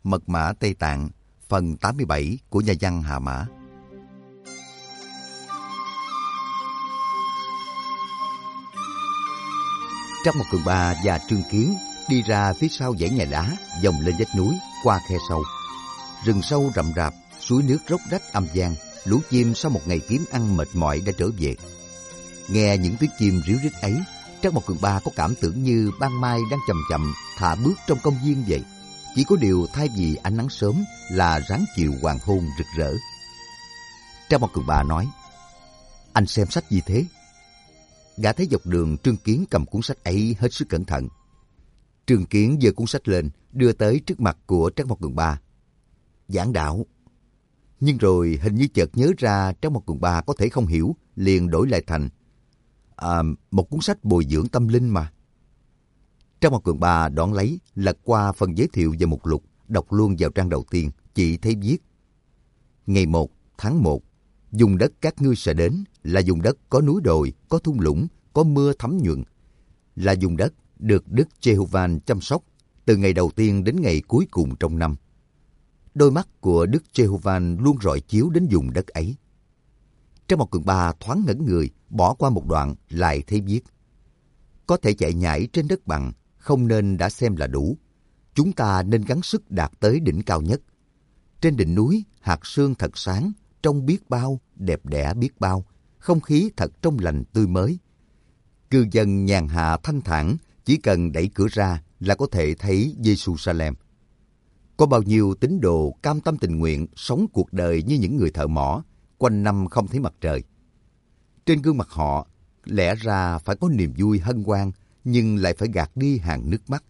Mật mã Tây Tạng, phần 87 của nhà văn Hà Mã. Trác Mộc Cường Ba và Trương Kiến đi ra phía sau dãy nhà đá, vòng lên vách núi, qua khe sâu. Rừng sâu rậm rạp, suối nước róc rách âm vang, lũ chim sau một ngày kiếm ăn mệt mỏi đã trở về. Nghe những tiếng chim ríu rít ấy, Trác Mộc Cường Ba có cảm tưởng như ban mai đang chậm chậm thả bước trong công viên vậy. Chỉ có điều thay vì ánh nắng sớm là ráng chiều hoàng hôn rực rỡ. Trác Mộc Cường Ba nói: "Anh xem sách gì thế?" Gã thấy dọc đường Trương Kiến cầm cuốn sách ấy hết sức cẩn thận. Trương Kiến giơ cuốn sách lên, đưa tới trước mặt của Trác Mộc Cường Ba. "Giảng đạo." Nhưng rồi hình như chợt nhớ ra Trác Mộc Cường Ba có thể không hiểu, liền đổi lại thành: "Một cuốn sách bồi dưỡng tâm linh mà." Trác Mộc Cường Ba đón lấy, lật qua phần giới thiệu và mục lục, đọc luôn vào trang đầu tiên, chỉ thấy viết: "Ngày 1 tháng 1, vùng đất các ngươi sẽ đến là vùng đất có núi đồi, có thung lũng, có mưa thấm nhuận, là vùng đất được Đức Giê-hô-va chăm sóc từ ngày đầu tiên đến ngày cuối cùng trong năm. Đôi mắt của Đức Giê-hô-va luôn rọi chiếu đến vùng đất ấy." Trác Mộc Cường Ba thoáng ngẩn người, bỏ qua một đoạn lại thấy viết: "Có thể chạy nhảy trên đất bằng, không nên đã xem là đủ. Chúng ta nên gắng sức đạt tới đỉnh cao nhất. Trên đỉnh núi, hạt sương thật sáng, trông biết bao, đẹp đẽ biết bao, không khí thật trong lành tươi mới. Cư dân nhàn hạ thanh thản, chỉ cần đẩy cửa ra là có thể thấy Giê-xu-sa-lem. Có bao nhiêu tín đồ cam tâm tình nguyện sống cuộc đời như những người thợ mỏ, quanh năm không thấy mặt trời. Trên gương mặt họ lẽ ra phải có niềm vui hân hoan, nhưng lại phải gạt đi hàng nước mắt.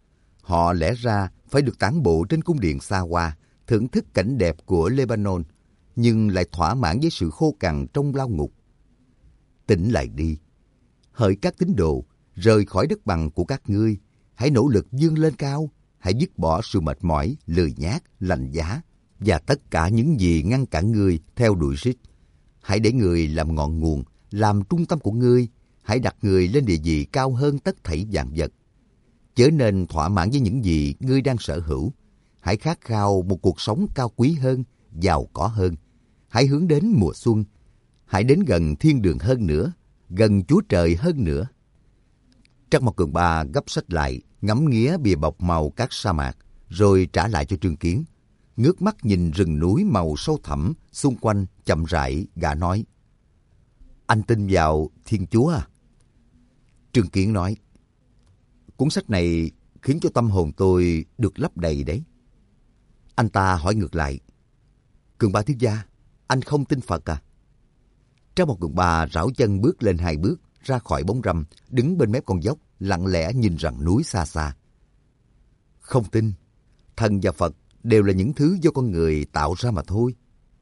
Họ lẽ ra phải được tản bộ trên cung điện xa hoa, thưởng thức cảnh đẹp của Lebanon, nhưng lại thỏa mãn với sự khô cằn trong lao ngục. Tỉnh lại đi, hỡi các tín đồ, rời khỏi đất bằng của các ngươi, hãy nỗ lực vươn lên cao, hãy dứt bỏ sự mệt mỏi, lười nhác, lạnh giá và tất cả những gì ngăn cản ngươi theo đuổi Christ. Hãy để người làm ngọn nguồn, làm trung tâm của ngươi, hãy đặt người lên địa vị cao hơn tất thảy vạn vật. Chớ nên thỏa mãn với những gì ngươi đang sở hữu. Hãy khát khao một cuộc sống cao quý hơn, giàu có hơn. Hãy hướng đến mùa xuân. Hãy đến gần thiên đường hơn nữa, gần Chúa Trời hơn nữa." Trác Mộc Cường Ba gấp sách lại, ngắm nghía bìa bọc màu các sa mạc, rồi trả lại cho Trương Kiến. Ngước mắt nhìn rừng núi màu sâu thẳm xung quanh, chậm rãi gã nói: "Anh tin vào Thiên Chúa à?" Trương Kiến nói: "Cuốn sách này khiến cho tâm hồn tôi được lấp đầy đấy." Anh ta hỏi ngược lại: "Cường Ba thiếu gia, anh không tin Phật à?" Trác Mộc Cường Ba rảo chân bước lên 2 bước, ra khỏi bóng râm, đứng bên mép con dốc, lặng lẽ nhìn rặng núi xa xa. "Không tin, thần và Phật đều là những thứ do con người tạo ra mà thôi."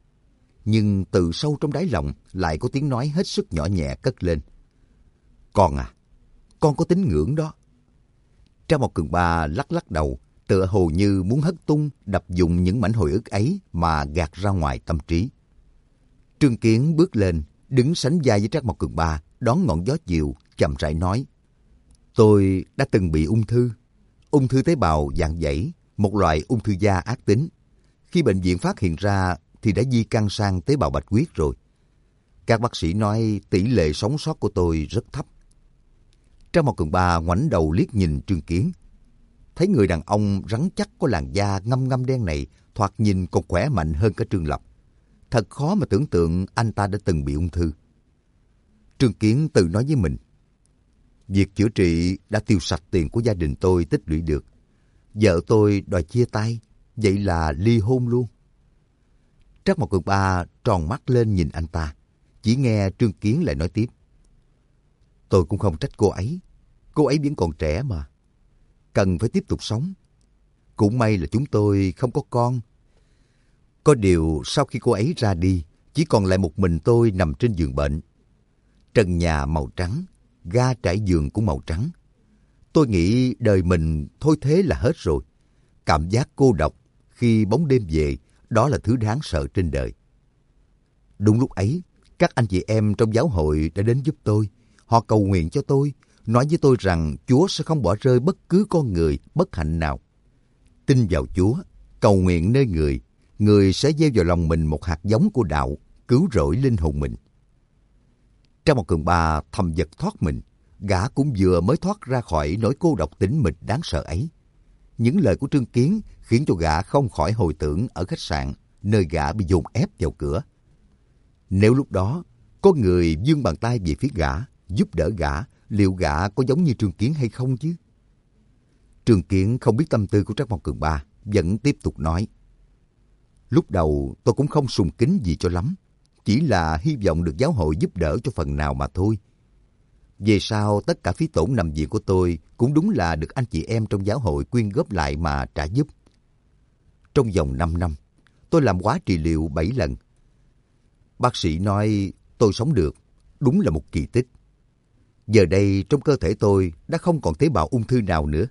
Nhưng từ sâu trong đáy lòng lại có tiếng nói hết sức nhỏ nhẹ cất lên: "Con à, con có tín ngưỡng đó." Trác Mộc Cường Ba lắc lắc đầu, tựa hồ như muốn hất tung, đập dụng những mảnh hồi ức ấy mà gạt ra ngoài tâm trí. Trương Kiến bước lên, đứng sánh vai với Trác Mộc Cường Ba, đón ngọn gió chiều, chậm rãi nói: "Tôi đã từng bị ung thư tế bào dạng dãy, một loại ung thư da ác tính. Khi bệnh viện phát hiện ra thì đã di căn sang tế bào bạch huyết rồi. Các bác sĩ nói tỷ lệ sống sót của tôi rất thấp." Trác Mộc Cường Ba ngoảnh đầu liếc nhìn Trương Kiến. Thấy người đàn ông rắn chắc có làn da ngăm ngăm đen này thoạt nhìn còn khỏe mạnh hơn cả Trương Lập. Thật khó mà tưởng tượng anh ta đã từng bị ung thư. Trương Kiến tự nói với mình: "Việc chữa trị đã tiêu sạch tiền của gia đình tôi tích lũy được. Vợ tôi đòi chia tay, vậy là ly hôn luôn." Trác Mộc Cường Ba tròn mắt lên nhìn anh ta. Chỉ nghe Trương Kiến lại nói tiếp: "Tôi cũng không trách cô ấy vẫn còn trẻ mà. Cần phải tiếp tục sống. Cũng may là chúng tôi không có con. Có điều sau khi cô ấy ra đi, chỉ còn lại một mình tôi nằm trên giường bệnh. Trần nhà màu trắng, ga trải giường cũng màu trắng. Tôi nghĩ đời mình thôi thế là hết rồi. Cảm giác cô độc khi bóng đêm về, đó là thứ đáng sợ trên đời." Đúng lúc ấy, các anh chị em trong giáo hội đã đến giúp tôi. Họ cầu nguyện cho tôi, nói với tôi rằng Chúa sẽ không bỏ rơi bất cứ con người bất hạnh nào. Tin vào Chúa, Cầu nguyện nơi người, người sẽ gieo vào lòng mình một hạt giống của đạo, cứu rỗi linh hồn mình. Trang một Cường Ba thầm giật thoát mình, gã cũng vừa mới thoát ra khỏi nỗi cô độc tĩnh mịch đáng sợ ấy. Những lời của Trương Kiến khiến cho gã không khỏi hồi tưởng ở khách sạn, nơi gã bị dồn ép vào cửa. Nếu lúc đó có người vươn bàn tay về phía gã, giúp đỡ gã, liệu gã có giống như Trương Kiến hay không chứ? Trương Kiến không biết tâm tư của Trác Mộc Cường Ba, vẫn tiếp tục nói. Lúc đầu tôi cũng không sùng kính gì cho lắm, chỉ là hy vọng được giáo hội giúp đỡ cho phần nào mà thôi. Về sau tất cả phí tổn nằm viện của tôi cũng đúng là được anh chị em trong giáo hội quyên góp lại mà trả giúp. Trong vòng 5 năm, tôi làm hóa trị liệu 7 lần. Bác sĩ nói tôi sống được, đúng là một kỳ tích. Giờ đây trong cơ thể tôi đã không còn tế bào ung thư nào nữa.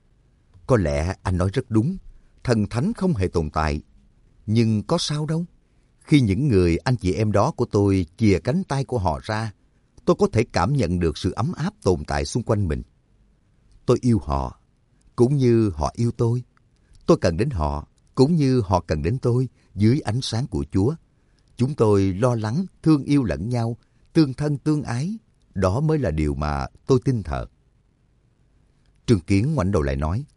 Có lẽ anh nói rất đúng, thần thánh không hề tồn tại. Nhưng có sao đâu. Khi những người anh chị em đó của tôi chìa cánh tay của họ ra, tôi có thể cảm nhận được sự ấm áp tồn tại xung quanh mình. Tôi yêu họ, cũng như họ yêu tôi. Tôi cần đến họ, cũng như họ cần đến tôi dưới ánh sáng của Chúa. Chúng tôi lo lắng, thương yêu lẫn nhau, tương thân tương ái. Đó mới là điều mà tôi tin thờ. Trương Kiến ngoảnh đầu lại nói.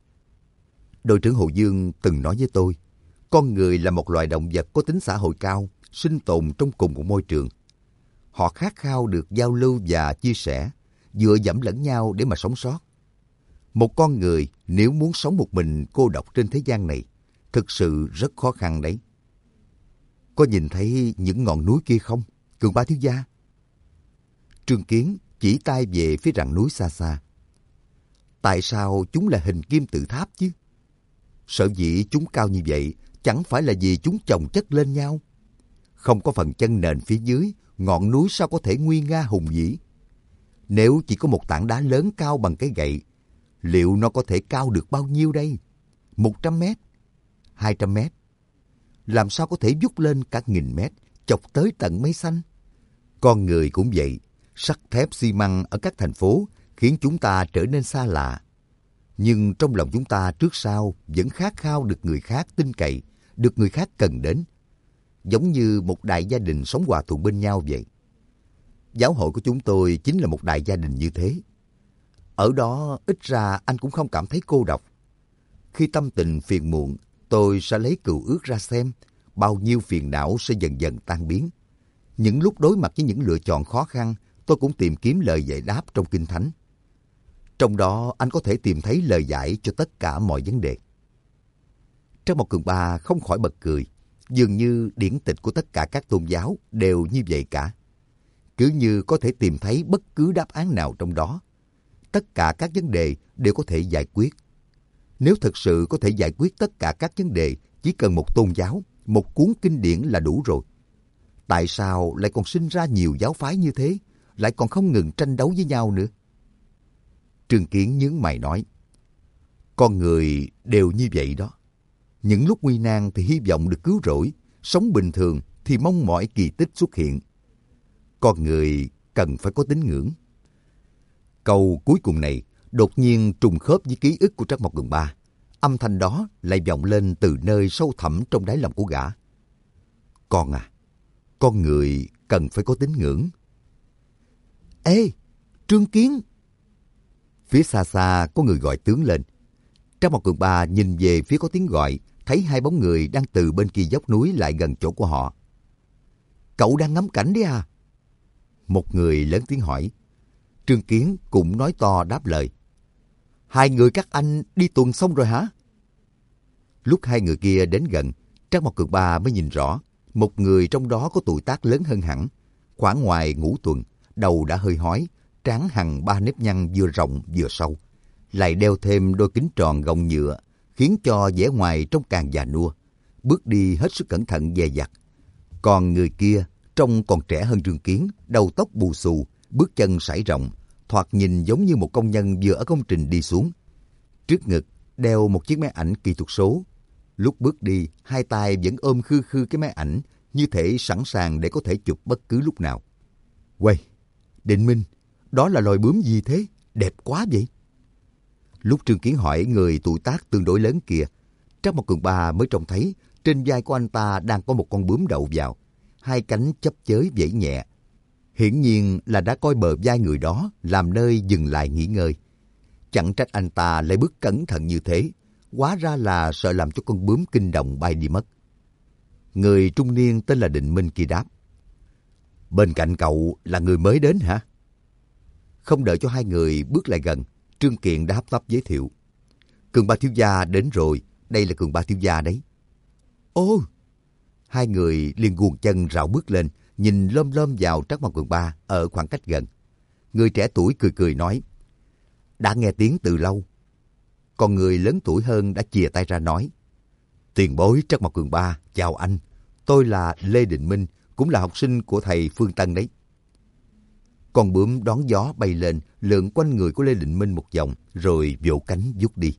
Đội trưởng Hồ Dương từng nói với tôi, con người là một loài động vật có tính xã hội cao, sinh tồn trong cùng một môi trường. Họ khát khao được giao lưu và chia sẻ, dựa dẫm lẫn nhau để mà sống sót. Một con người nếu muốn sống một mình cô độc trên thế gian này, thực sự rất khó khăn đấy. Có nhìn thấy những ngọn núi kia không, Cường Ba thiếu gia? Trương Kiến chỉ tay về phía rặng núi xa xa. Tại sao chúng là hình kim tự tháp chứ? Sở dĩ chúng cao như vậy chẳng phải là vì chúng chồng chất lên nhau. Không có phần chân nền phía dưới, ngọn núi sao có thể nguy nga hùng vĩ? Nếu chỉ có một tảng đá lớn cao bằng cái gậy, liệu nó có thể cao được bao nhiêu đây? 100 mét? 200 mét? Làm sao có thể vút lên cả 1000 mét, chọc tới tận mây xanh? Con người cũng vậy, sắt thép xi măng ở các thành phố khiến chúng ta trở nên xa lạ. Nhưng trong lòng chúng ta trước sau vẫn khát khao được người khác tin cậy, được người khác cần đến. Giống như một đại gia đình sống hòa thuận bên nhau vậy. Giáo hội của chúng tôi chính là một đại gia đình như thế. Ở đó ít ra anh cũng không cảm thấy cô độc. Khi tâm tình phiền muộn, tôi sẽ lấy Cựu Ước ra xem, bao nhiêu phiền não sẽ dần dần tan biến. Những lúc đối mặt với những lựa chọn khó khăn, tôi cũng tìm kiếm lời giải đáp trong Kinh Thánh. Trong đó anh có thể tìm thấy lời giải cho tất cả mọi vấn đề. Trác Mộc Cường Ba không khỏi bật cười. Dường như điển tịch của tất cả các tôn giáo đều như vậy cả. Cứ như có thể tìm thấy bất cứ đáp án nào trong đó. Tất cả các vấn đề đều có thể giải quyết. Nếu thực sự có thể giải quyết tất cả các vấn đề, chỉ cần một tôn giáo, một cuốn kinh điển là đủ rồi. Tại sao lại còn sinh ra nhiều giáo phái như thế, lại còn không ngừng tranh đấu với nhau nữa? Trương Kiến nhướng mày nói, con người đều như vậy đó. Những lúc nguy nan thì hy vọng được cứu rỗi, sống bình thường thì mong mỏi kỳ tích xuất hiện. Con người cần phải có tín ngưỡng. Câu cuối cùng này đột nhiên trùng khớp với ký ức của Trác Mộc Cường Ba. Âm thanh đó lại vọng lên từ nơi sâu thẳm trong đáy lòng của gã. Con à, con người cần phải có tín ngưỡng. Ê, Trương Kiến! Phía xa xa có người gọi tướng lên. Trác Mộc Cường Ba nhìn về phía có tiếng gọi, thấy hai bóng người đang từ bên kia dốc núi lại gần chỗ của họ. Cậu đang ngắm cảnh đấy à? Một người lớn tiếng hỏi. Trương Kiến cũng nói to đáp lời. Hai người các anh đi tuần xong rồi hả? Lúc hai người kia đến gần, Trác Mộc Cường Ba mới nhìn rõ. Một người trong đó có tuổi tác lớn hơn hẳn. Khoảng ngoài ngũ tuần, đầu đã hơi hói, trán hằn 3 nếp nhăn vừa rộng vừa sâu. Lại đeo thêm đôi kính tròn gọng nhựa, khiến cho vẻ ngoài trông càng già nua. Bước đi hết sức cẩn thận dè dặt. Còn người kia trông còn trẻ hơn Trương Kiến, đầu tóc bù xù, bước chân sải rộng, thoạt nhìn giống như một công nhân vừa ở công trình đi xuống. Trước ngực đeo một chiếc máy ảnh kỹ thuật số. Lúc bước đi, hai tay vẫn ôm khư khư cái máy ảnh, như thể sẵn sàng để có thể chụp bất cứ lúc nào. Uầy, Định Minh, đó là loài bướm gì thế? Đẹp quá vậy! Lúc Trương Kiến hỏi người tuổi tác tương đối lớn kia, Trác Mộc Cường Ba mới trông thấy trên vai của anh ta đang có một con bướm đậu vào, hai cánh chắp chới vẫy nhẹ. Hiển nhiên là đã coi bờ vai người đó làm nơi dừng lại nghỉ ngơi. Chẳng trách anh ta lại bước cẩn thận như thế, hóa ra là sợ làm cho con bướm kinh động bay đi mất. Người trung niên tên là Định Minh kia đáp: bên cạnh cậu là người mới đến hả? Không đợi cho hai người bước lại gần, Trương Kiện đã hấp tấp giới thiệu: Cường Ba thiếu gia đến rồi, đây là Cường Ba thiếu gia đấy. Ô! Hai người liền guồng chân rảo bước lên, nhìn lom lom vào Trác Mộc Cường Ba ở khoảng cách gần. Người trẻ tuổi cười cười nói: đã nghe tiếng từ lâu. Còn người lớn tuổi hơn đã chìa tay ra nói: tiền bối Trác Mộc Cường Ba, chào anh. Tôi là Lê Định Minh, cũng là học sinh của thầy Phương Tân đấy. Con bướm đón gió bay lên, lượn quanh người của Lê Định Minh một vòng, rồi vỗ cánh vút đi.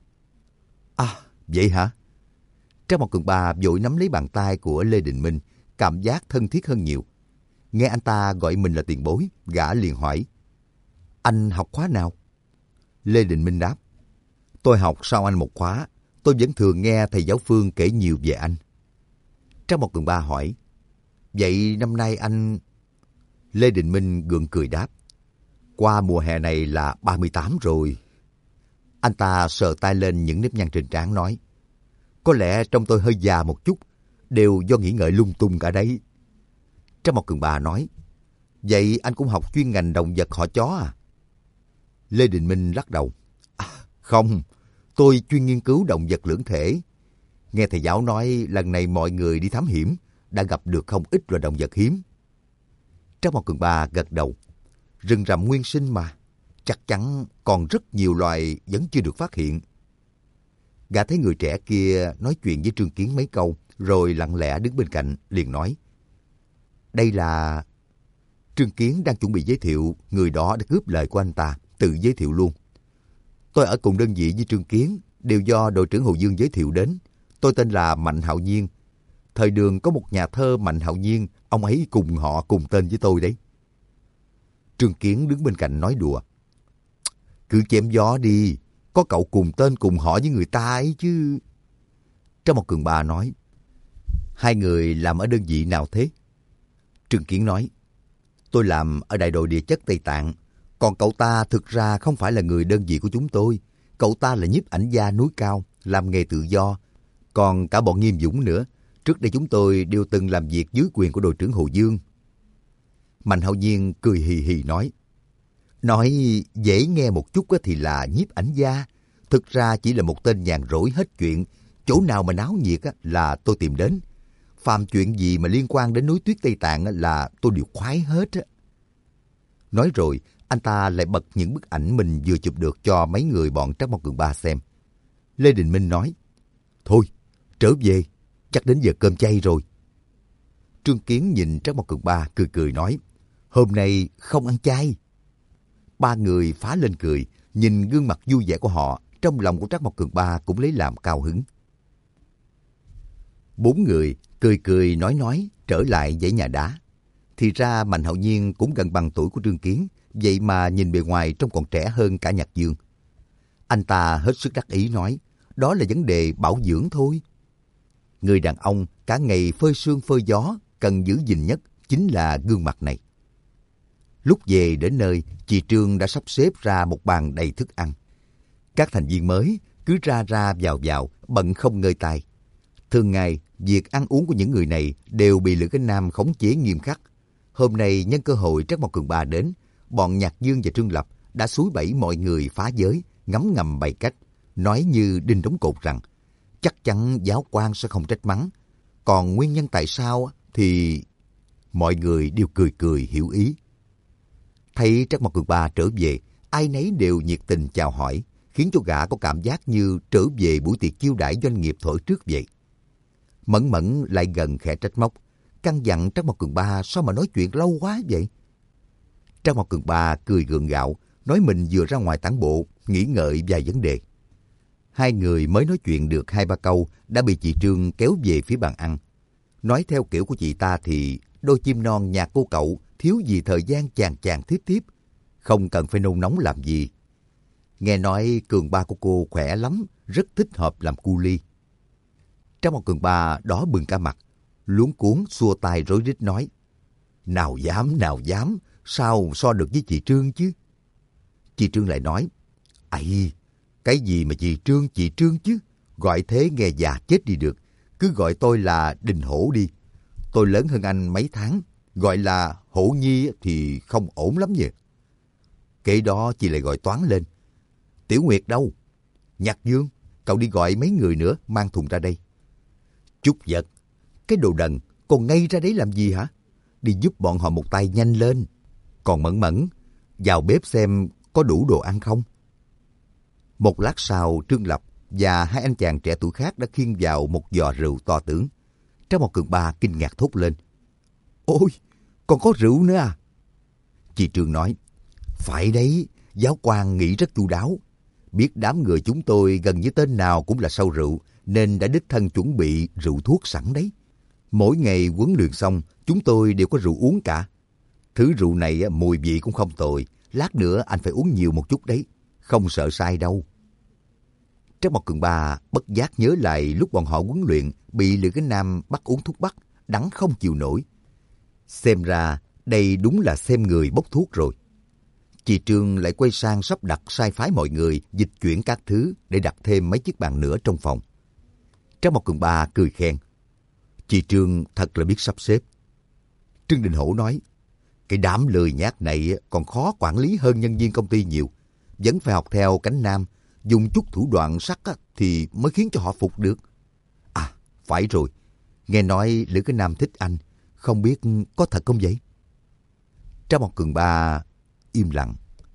À, vậy hả? Trác Mộc Cường Ba vội nắm lấy bàn tay của Lê Định Minh, cảm giác thân thiết hơn nhiều. Nghe anh ta gọi mình là tiền bối, gã liền hỏi: anh học khóa nào? Lê Định Minh đáp: tôi học sau anh một khóa, tôi vẫn thường nghe thầy giáo Phương kể nhiều về anh. Trác Mộc Cường Ba hỏi: vậy năm nay anh... Lê Định Minh gượng cười đáp: qua mùa hè này là 38 rồi. Anh ta sờ tay lên những nếp nhăn trên trán nói: có lẽ trông tôi hơi già một chút, đều do nghĩ ngợi lung tung cả đấy. Trác Mộc Cường Ba nói: vậy anh cũng học chuyên ngành động vật họ chó à? Lê Định Minh lắc đầu: à, không, tôi chuyên nghiên cứu động vật lưỡng thể. Nghe thầy giáo nói lần này mọi người đi thám hiểm đã gặp được không ít loài động vật hiếm. Trác Mộc Cường Ba gật đầu: rừng rậm nguyên sinh mà, chắc chắn còn rất nhiều loài vẫn chưa được phát hiện. Gã thấy người trẻ kia nói chuyện với Trương Kiến mấy câu, rồi lặng lẽ đứng bên cạnh, liền nói: đây là... Trương Kiến đang chuẩn bị giới thiệu, người đó đã cướp lời của anh ta, tự giới thiệu luôn: tôi ở cùng đơn vị với Trương Kiến, đều do đội trưởng Hồ Dương giới thiệu đến. Tôi tên là Mạnh Hạo Nhiên. Thời Đường có một nhà thơ Mạnh Hạo Nhiên, ông ấy cùng họ cùng tên với tôi đấy. Trương Kiến đứng bên cạnh nói đùa: cứ chém gió đi, có cậu cùng tên cùng họ với người ta ấy chứ. Trác Mộc Cường Ba nói: hai người làm ở đơn vị nào thế? Trương Kiến nói: tôi làm ở đại đội địa chất Tây Tạng, còn cậu ta thực ra không phải là người đơn vị của chúng tôi. Cậu ta là nhiếp ảnh gia núi cao, làm nghề tự do. Còn cả bọn Nghiêm Dũng nữa, trước đây chúng tôi đều từng làm việc dưới quyền của đội trưởng Hồ Dương. Mạnh Hạo Nhiên cười hì hì nói dễ nghe một chút thì là nhiếp ảnh gia, thực ra chỉ là một tên nhàn rỗi hết chuyện. Chỗ nào mà náo nhiệt là tôi tìm đến. Phàm chuyện gì mà liên quan đến núi tuyết Tây Tạng là tôi đều khoái hết. Nói rồi, anh ta lại bật những bức ảnh mình vừa chụp được cho mấy người bọn Trác Mộc Cường Ba xem. Lê Định Minh nói: thôi, trở về, chắc đến giờ cơm chay rồi. Trương Kiến nhìn Trác Mộc Cường Ba cười cười nói: hôm nay không ăn chay. Ba người phá lên cười, nhìn gương mặt vui vẻ của họ, trong lòng của Trác Mộc Cường Ba cũng lấy làm cao hứng. Bốn người cười cười nói trở lại dãy nhà đá. Thì ra Mạnh Hạo Nhiên cũng gần bằng tuổi của Trương Kiến, vậy mà nhìn bề ngoài trông còn trẻ hơn cả Nhạc Dương. Anh ta hết sức đắc ý nói: đó là vấn đề bảo dưỡng thôi. Người đàn ông cả ngày phơi sương phơi gió, cần giữ gìn nhất chính là gương mặt này. Lúc về đến nơi, chị Trương đã sắp xếp ra một bàn đầy thức ăn. Các thành viên mới cứ ra vào, bận không ngơi tay. Thường ngày, việc ăn uống của những người này đều bị Lữ Cánh Nam khống chế nghiêm khắc. Hôm nay nhân cơ hội Trác Mộc Cường Ba đến, bọn Nhạc Dương và Trương Lập đã xúi bẫy mọi người phá giới, ngấm ngầm bày cách, nói như đinh đóng cột rằng chắc chắn giáo quan sẽ không trách mắng. Còn nguyên nhân tại sao thì mọi người đều cười cười hiểu ý. Thấy Trác Mộc Cường Ba trở về, ai nấy đều nhiệt tình chào hỏi, khiến cho gã có cảm giác như trở về buổi tiệc chiêu đãi doanh nghiệp thuở trước vậy. Mẫn Mẫn lại gần khẽ trách móc, căn dặn Trác Mộc Cường Ba sao mà nói chuyện lâu quá vậy. Trác Mộc Cường Ba cười gượng gạo, nói mình vừa ra ngoài tản bộ, nghĩ ngợi vài vấn đề. Hai người mới nói chuyện được 2-3 câu đã bị chị Trương kéo về phía bàn ăn. Nói theo kiểu của chị ta thì đôi chim non nhà cô cậu thiếu gì thời gian chàng chàng thiếp thiếp, không cần phải nôn nóng làm gì. Nghe nói Cường Ba của cô khỏe lắm, rất thích hợp làm cu ly. Trác Mộc Cường Ba đỏ bừng cả mặt, luống cuống xua tay rối rít nói: nào dám, sao so được với chị Trương chứ? Chị Trương lại nói: ây, cái gì mà chị Trương chứ, gọi thế nghe già chết đi được, cứ gọi tôi là Đình Hổ đi. Tôi lớn hơn anh mấy tháng, gọi là Hổ Nhi thì không ổn lắm nhỉ. Kể đó chị lại gọi toán lên: Tiểu Nguyệt đâu? Nhạc Dương, cậu đi gọi mấy người nữa mang thùng ra đây. Trúc Vật, cái đồ đần, còn ngay ra đấy làm gì hả? Đi giúp bọn họ một tay nhanh lên. Còn Mẫn Mẫn, vào bếp xem có đủ đồ ăn không. Một lát sau, Trương Lập và hai anh chàng trẻ tuổi khác đã khiêng vào một giò rượu to tướng. Trác Mộc Cường Ba kinh ngạc thốt lên: ôi, còn có rượu nữa à? Chị Trương nói: phải đấy, giáo quan nghĩ rất chu đáo. Biết đám người chúng tôi gần như tên nào cũng là sâu rượu, nên đã đích thân chuẩn bị rượu thuốc sẵn đấy. Mỗi ngày huấn luyện xong, chúng tôi đều có rượu uống cả. Thứ rượu này mùi vị cũng không tồi, lát nữa anh phải uống nhiều một chút đấy, không sợ sai đâu. Trác Mộc Cường Ba bất giác nhớ lại lúc bọn họ huấn luyện bị Lữ Cái Nam bắt uống thuốc bắc, đắng không chịu nổi. Xem ra đây đúng là xem người bốc thuốc rồi. Chị Trương lại quay sang sắp đặt sai phái mọi người dịch chuyển các thứ để đặt thêm mấy chiếc bàn nữa trong phòng. Trác Mộc Cường Ba cười khen: chị Trương thật là biết sắp xếp. Trương Đình Hổ nói: cái đám lười nhác này còn khó quản lý hơn nhân viên công ty nhiều. Vẫn phải học theo Cánh Nam, dùng chút thủ đoạn sắc thì mới khiến cho họ phục được. À, phải rồi, nghe nói Lữ Cái Nam thích anh, không biết có thật không vậy? Trác Mộc Cường Ba im lặng.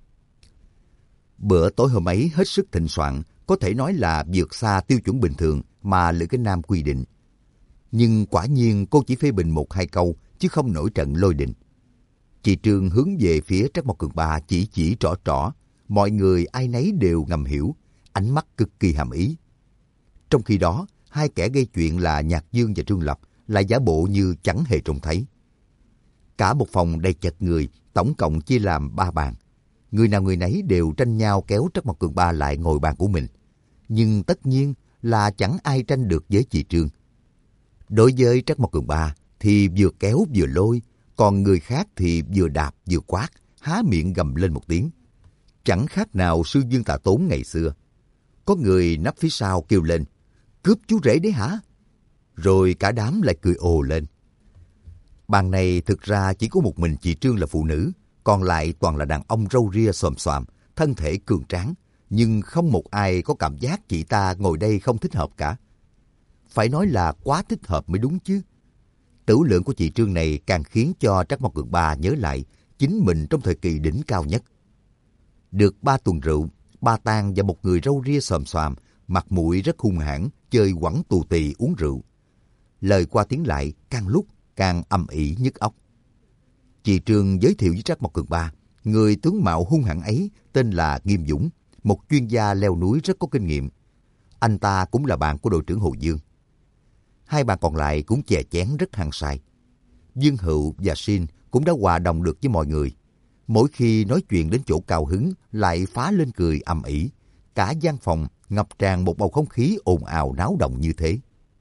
Bữa tối hôm ấy hết sức thịnh soạn, có thể nói là vượt xa tiêu chuẩn bình thường mà Lữ Cái Nam quy định. Nhưng quả nhiên cô chỉ phê bình một hai câu, chứ không nổi trận lôi đình. Chị Trương hướng về phía Trác Mộc Cường Ba chỉ trỏ, mọi người ai nấy đều ngầm hiểu, ánh mắt cực kỳ hàm ý. Trong khi đó, hai kẻ gây chuyện là Nhạc Dương và Trương Lập lại giả bộ như chẳng hề trông thấy. Cả một phòng đầy chật người, tổng cộng chia làm 3 bàn. Người nào người nấy đều tranh nhau kéo Trác Mộc Cường Ba lại ngồi bàn của mình. Nhưng tất nhiên là chẳng ai tranh được với chị Trương. Đối với Trác Mộc Cường Ba thì vừa kéo vừa lôi, còn người khác thì vừa đạp vừa quát, há miệng gầm lên một tiếng. Chẳng khác nào sư Dương Tạ Tốn ngày xưa. Có người nấp phía sau kêu lên: cướp chú rể đấy hả? Rồi cả đám lại cười ồ lên. Bàn này thực ra chỉ có một mình chị Trương là phụ nữ, còn lại toàn là đàn ông râu ria xồm xoàm, thân thể cường tráng, nhưng không một ai có cảm giác chị ta ngồi đây không thích hợp cả. Phải nói là quá thích hợp mới đúng chứ. Tửu lượng của chị Trương này càng khiến cho Trác Mộc Cường Ba nhớ lại chính mình trong thời kỳ đỉnh cao nhất. Được 3 tuần rượu, ba tang và một người râu ria xồm xoàm, mặt mũi rất hung hãn, chơi quẳng tù tì uống rượu. Lời qua tiếng lại càng lúc càng âm ỉ nhức óc. Chị Trương giới thiệu với Trác Mộc Cường Ba, người tướng mạo hung hãn ấy tên là Nghiêm Dũng, một chuyên gia leo núi rất có kinh nghiệm. Anh ta cũng là bạn của đội trưởng Hồ Dương. Hai bạn còn lại cũng chè chén rất hăng say. Dương Hựu và Sin cũng đã hòa đồng được với mọi người. Mỗi khi nói chuyện đến chỗ cao hứng lại phá lên cười ầm ĩ. Cả gian phòng ngập tràn một bầu không khí ồn ào náo động như thế.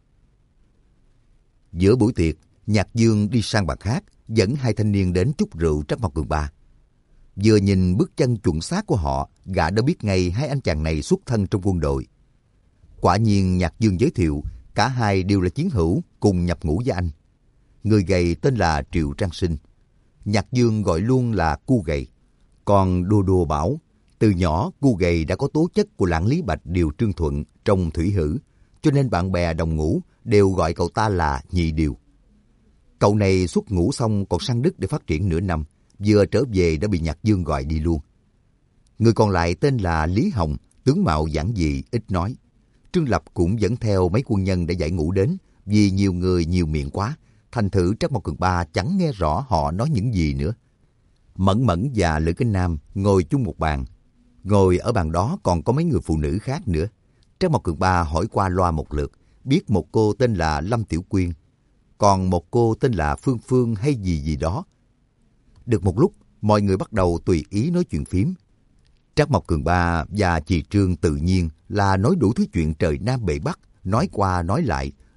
Giữa buổi tiệc, Nhạc Dương đi sang bàn khác, dẫn hai thanh niên đến chúc rượu Trác Mộc Cường Ba. Vừa nhìn bước chân chuẩn xác của họ, gã đã biết ngay hai anh chàng này xuất thân trong quân đội. Quả nhiên Nhạc Dương giới thiệu, cả hai đều là chiến hữu cùng nhập ngũ với anh. Người gầy tên là Triệu Trang Sinh. Nhạc Dương gọi luôn là Cu Gầy. Còn Đô Đô bảo, từ nhỏ Cu Gầy đã có tố chất của Lãng Lý Bạch Điều Trương Thuận trong thủy hử, cho nên bạn bè đồng ngũ đều gọi cậu ta là Nhị Điều. Cậu này xuất ngũ xong còn sang Đức để phát triển nửa năm, vừa trở về đã bị Nhạc Dương gọi đi luôn. Người còn lại tên là Lý Hồng, tướng mạo giản dị, ít nói. Trương Lập cũng dẫn theo mấy quân nhân đã giải ngũ đến, vì nhiều người nhiều miệng quá, thành thử Trác Mộc Cường Ba chẳng nghe rõ họ nói những gì nữa. Mẫn Mẫn và Lữ Cái Nam ngồi chung một bàn. Ngồi ở bàn đó còn có mấy người phụ nữ khác nữa. Trác Mộc Cường Ba hỏi qua loa một lượt, biết một cô tên là Lâm Tiểu Quyên, còn một cô tên là Phương Phương hay gì gì đó. Được một lúc, mọi người bắt đầu tùy ý nói chuyện phím. Trác Mộc Cường Ba và chị Trương tự nhiên là nói đủ thứ chuyện trời Nam bể Bắc, nói qua nói lại,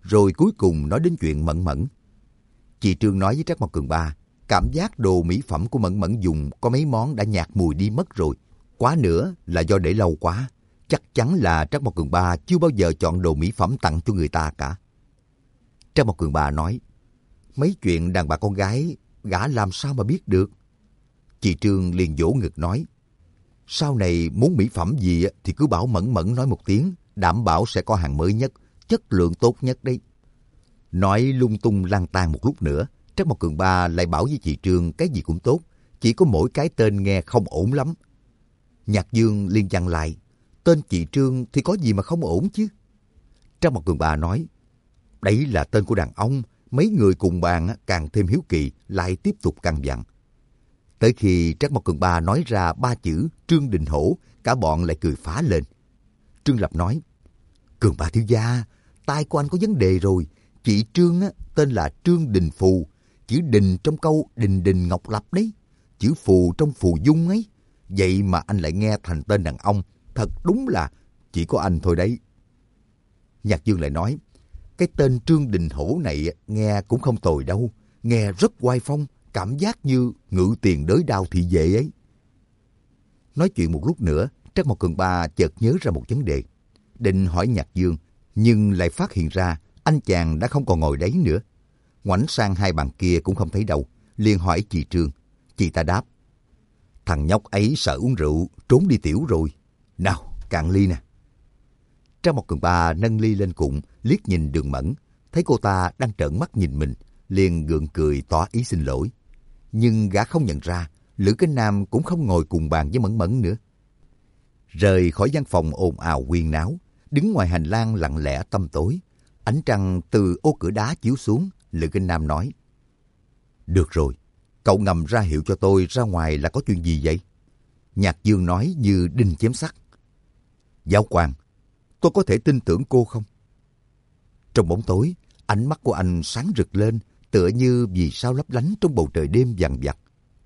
rồi cuối cùng nói đến chuyện Mẫn Mẫn. Chị Trương nói với Trác Mộc Cường Ba, cảm giác đồ mỹ phẩm của Mẫn Mẫn dùng có mấy món đã nhạt mùi đi mất rồi. Quá nữa là do để lâu quá. Chắc chắn là Trác Mộc Cường Ba chưa bao giờ chọn đồ mỹ phẩm tặng cho người ta cả. Trác Mộc Cường Ba nói, mấy chuyện đàn bà con gái, gã làm sao mà biết được. Chị Trương liền vỗ ngực nói, sau này muốn mỹ phẩm gì thì cứ bảo Mẫn Mẫn nói một tiếng, đảm bảo sẽ có hàng mới nhất, chất lượng tốt nhất đấy. Nói lung tung lang tan một lúc nữa, Trác Mộc Cường Ba lại bảo với chị Trương cái gì cũng tốt, chỉ có mỗi cái tên nghe không ổn lắm. Nhạc Dương liền dặn lại, tên chị Trương thì có gì mà không ổn chứ. Trác Mộc Cường Ba nói, đấy là tên của đàn ông, mấy người cùng bàn càng thêm hiếu kỳ, lại tiếp tục căn dặn. Tới khi Trác Mộc Cường Ba nói ra 3 chữ Trương Đình Hổ, cả bọn lại cười phá lên. Trương Lập nói, Cường Ba thiếu gia, tai của anh có vấn đề rồi. Chị Trương tên là Trương Đình Phù, chữ đình trong câu Đình Đình Ngọc Lập đấy, chữ Phù trong Phù Dung ấy. Vậy mà anh lại nghe thành tên đàn ông, thật đúng là chỉ có anh thôi đấy. Nhạc Dương lại nói, cái tên Trương Đình Hổ này nghe cũng không tồi đâu, nghe rất oai phong, cảm giác như ngự tiền đới đao thị vệ ấy. Nói chuyện một lúc nữa, Trác Mộc Cường Ba chợt nhớ ra một vấn đề. Định hỏi Nhạc Dương, nhưng lại phát hiện ra anh chàng đã không còn ngồi đấy nữa. Ngoảnh sang hai bàn kia cũng không thấy đâu, liền hỏi chị Trương. Chị ta đáp, thằng nhóc ấy sợ uống rượu, trốn đi tiểu rồi. Nào, cạn ly nè. Trác Mộc Cường Ba nâng ly lên cụng, liếc nhìn Đường Mẫn, thấy cô ta đang trợn mắt nhìn mình, liền gượng cười tỏ ý xin lỗi. Nhưng gã không nhận ra, Lữ Cái Nam cũng không ngồi cùng bàn với Mẫn Mẫn nữa. Rời khỏi văn phòng ồn ào huyên náo, đứng ngoài hành lang lặng lẽ tăm tối, ánh trăng từ ô cửa đá chiếu xuống, Lữ Cái Nam nói, được rồi, cậu ngầm ra hiệu cho tôi ra ngoài là có chuyện gì vậy? Nhạc Dương nói như đinh chém sắt, giáo quan, tôi có thể tin tưởng cô không? Trong bóng tối, ánh mắt của anh sáng rực lên, tựa như vì sao lấp lánh trong bầu trời đêm vằn vặt.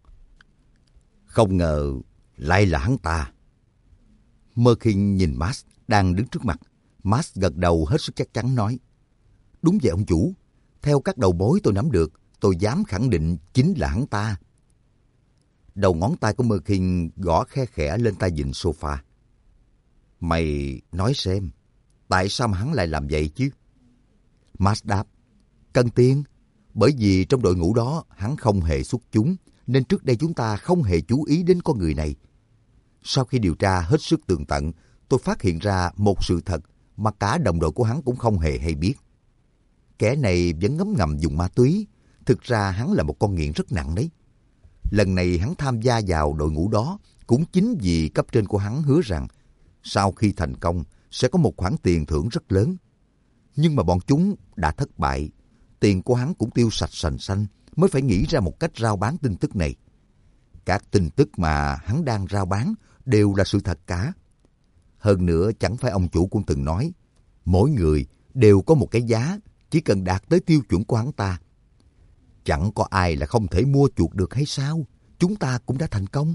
Không ngờ lại là hắn ta. Mơ Khinh nhìn Max đang đứng trước mặt. Max gật đầu hết sức chắc chắn nói, đúng vậy ông chủ, theo các đầu mối tôi nắm được, tôi dám khẳng định chính là hắn ta. Đầu ngón tay của Mơ Khinh gõ khe khẽ lên tay vịn sofa. Mày nói xem, tại sao mà hắn lại làm vậy chứ? Max đáp, cần tiền. Bởi vì trong đội ngũ đó hắn không hề xuất chúng, nên trước đây chúng ta không hề chú ý đến con người này. Sau khi điều tra hết sức tường tận, tôi phát hiện ra một sự thật mà cả đồng đội của hắn cũng không hề hay biết. Kẻ này vẫn ngấm ngầm dùng ma túy, thực ra hắn là một con nghiện rất nặng đấy. Lần này hắn tham gia vào đội ngũ đó cũng chính vì cấp trên của hắn hứa rằng sau khi thành công sẽ có một khoản tiền thưởng rất lớn. Nhưng mà bọn chúng đã thất bại, tiền của hắn cũng tiêu sạch sành xanh, mới phải nghĩ ra một cách rao bán tin tức này. Các tin tức mà hắn đang rao bán đều là sự thật cả. Hơn nữa chẳng phải ông chủ cũng từng nói, mỗi người đều có một cái giá, chỉ cần đạt tới tiêu chuẩn của hắn ta. Chẳng có ai là không thể mua chuộc được hay sao? Chúng ta cũng đã thành công.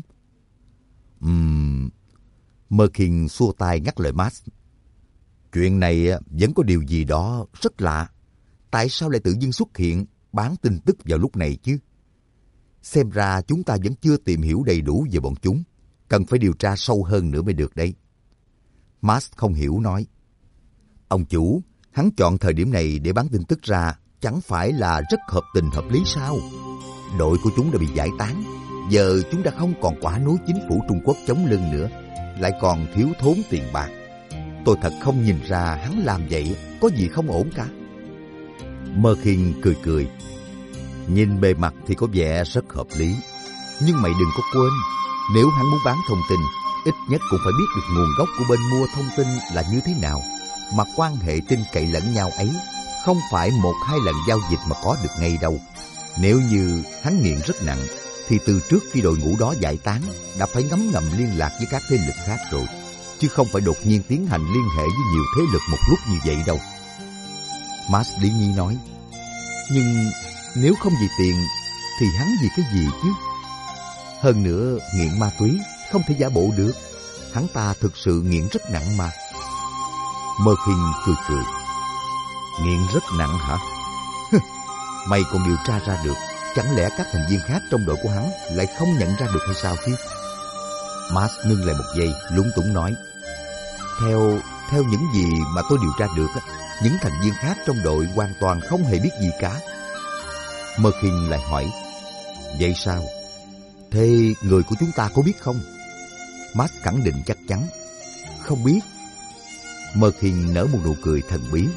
Mơ Khinh xua tay ngắt lời Max. Chuyện này vẫn có điều gì đó rất lạ. Tại sao lại tự dưng xuất hiện bán tin tức vào lúc này chứ? Xem ra chúng ta vẫn chưa tìm hiểu đầy đủ về bọn chúng. Cần phải điều tra sâu hơn nữa mới được đấy. Max không hiểu nói. Ông chủ, hắn chọn thời điểm này để bán tin tức ra chẳng phải là rất hợp tình hợp lý sao? Đội của chúng đã bị giải tán. Giờ chúng đã không còn quả nối chính phủ Trung Quốc chống lưng nữa, lại còn thiếu thốn tiền bạc. Tôi thật không nhìn ra hắn làm vậy có gì không ổn cả. Mơ Khinh cười cười. Nhìn bề mặt thì có vẻ rất hợp lý. Nhưng mày đừng có quên, nếu hắn muốn bán thông tin, ít nhất cũng phải biết được nguồn gốc của bên mua thông tin là như thế nào. Mà quan hệ tin cậy lẫn nhau ấy không phải 1-2 lần giao dịch mà có được ngay đâu. Nếu như hắn nghiện rất nặng, thì từ trước khi đội ngũ đó giải tán đã phải ngấm ngầm liên lạc với các thế lực khác rồi, chứ không phải đột nhiên tiến hành liên hệ với nhiều thế lực một lúc như vậy đâu. Max Lý Nhi nói, nhưng nếu không vì tiền thì hắn vì cái gì chứ? Hơn nữa nghiện ma túy không thể giả bộ được, hắn ta thực sự nghiện rất nặng mà. Mơ Khinh cười cười. Nghiện rất nặng hả? Mày còn điều tra ra được, chẳng lẽ các thành viên khác trong đội của hắn lại không nhận ra được hay sao chứ? Max ngưng lại một giây, lúng túng nói. Theo những gì mà tôi điều tra được, những thành viên khác trong đội hoàn toàn không hề biết gì cả. Merkin lại hỏi, vậy sao? Thế người của chúng ta có biết không? Max khẳng định chắc chắn, không biết. Merkin nở một nụ cười thần bí.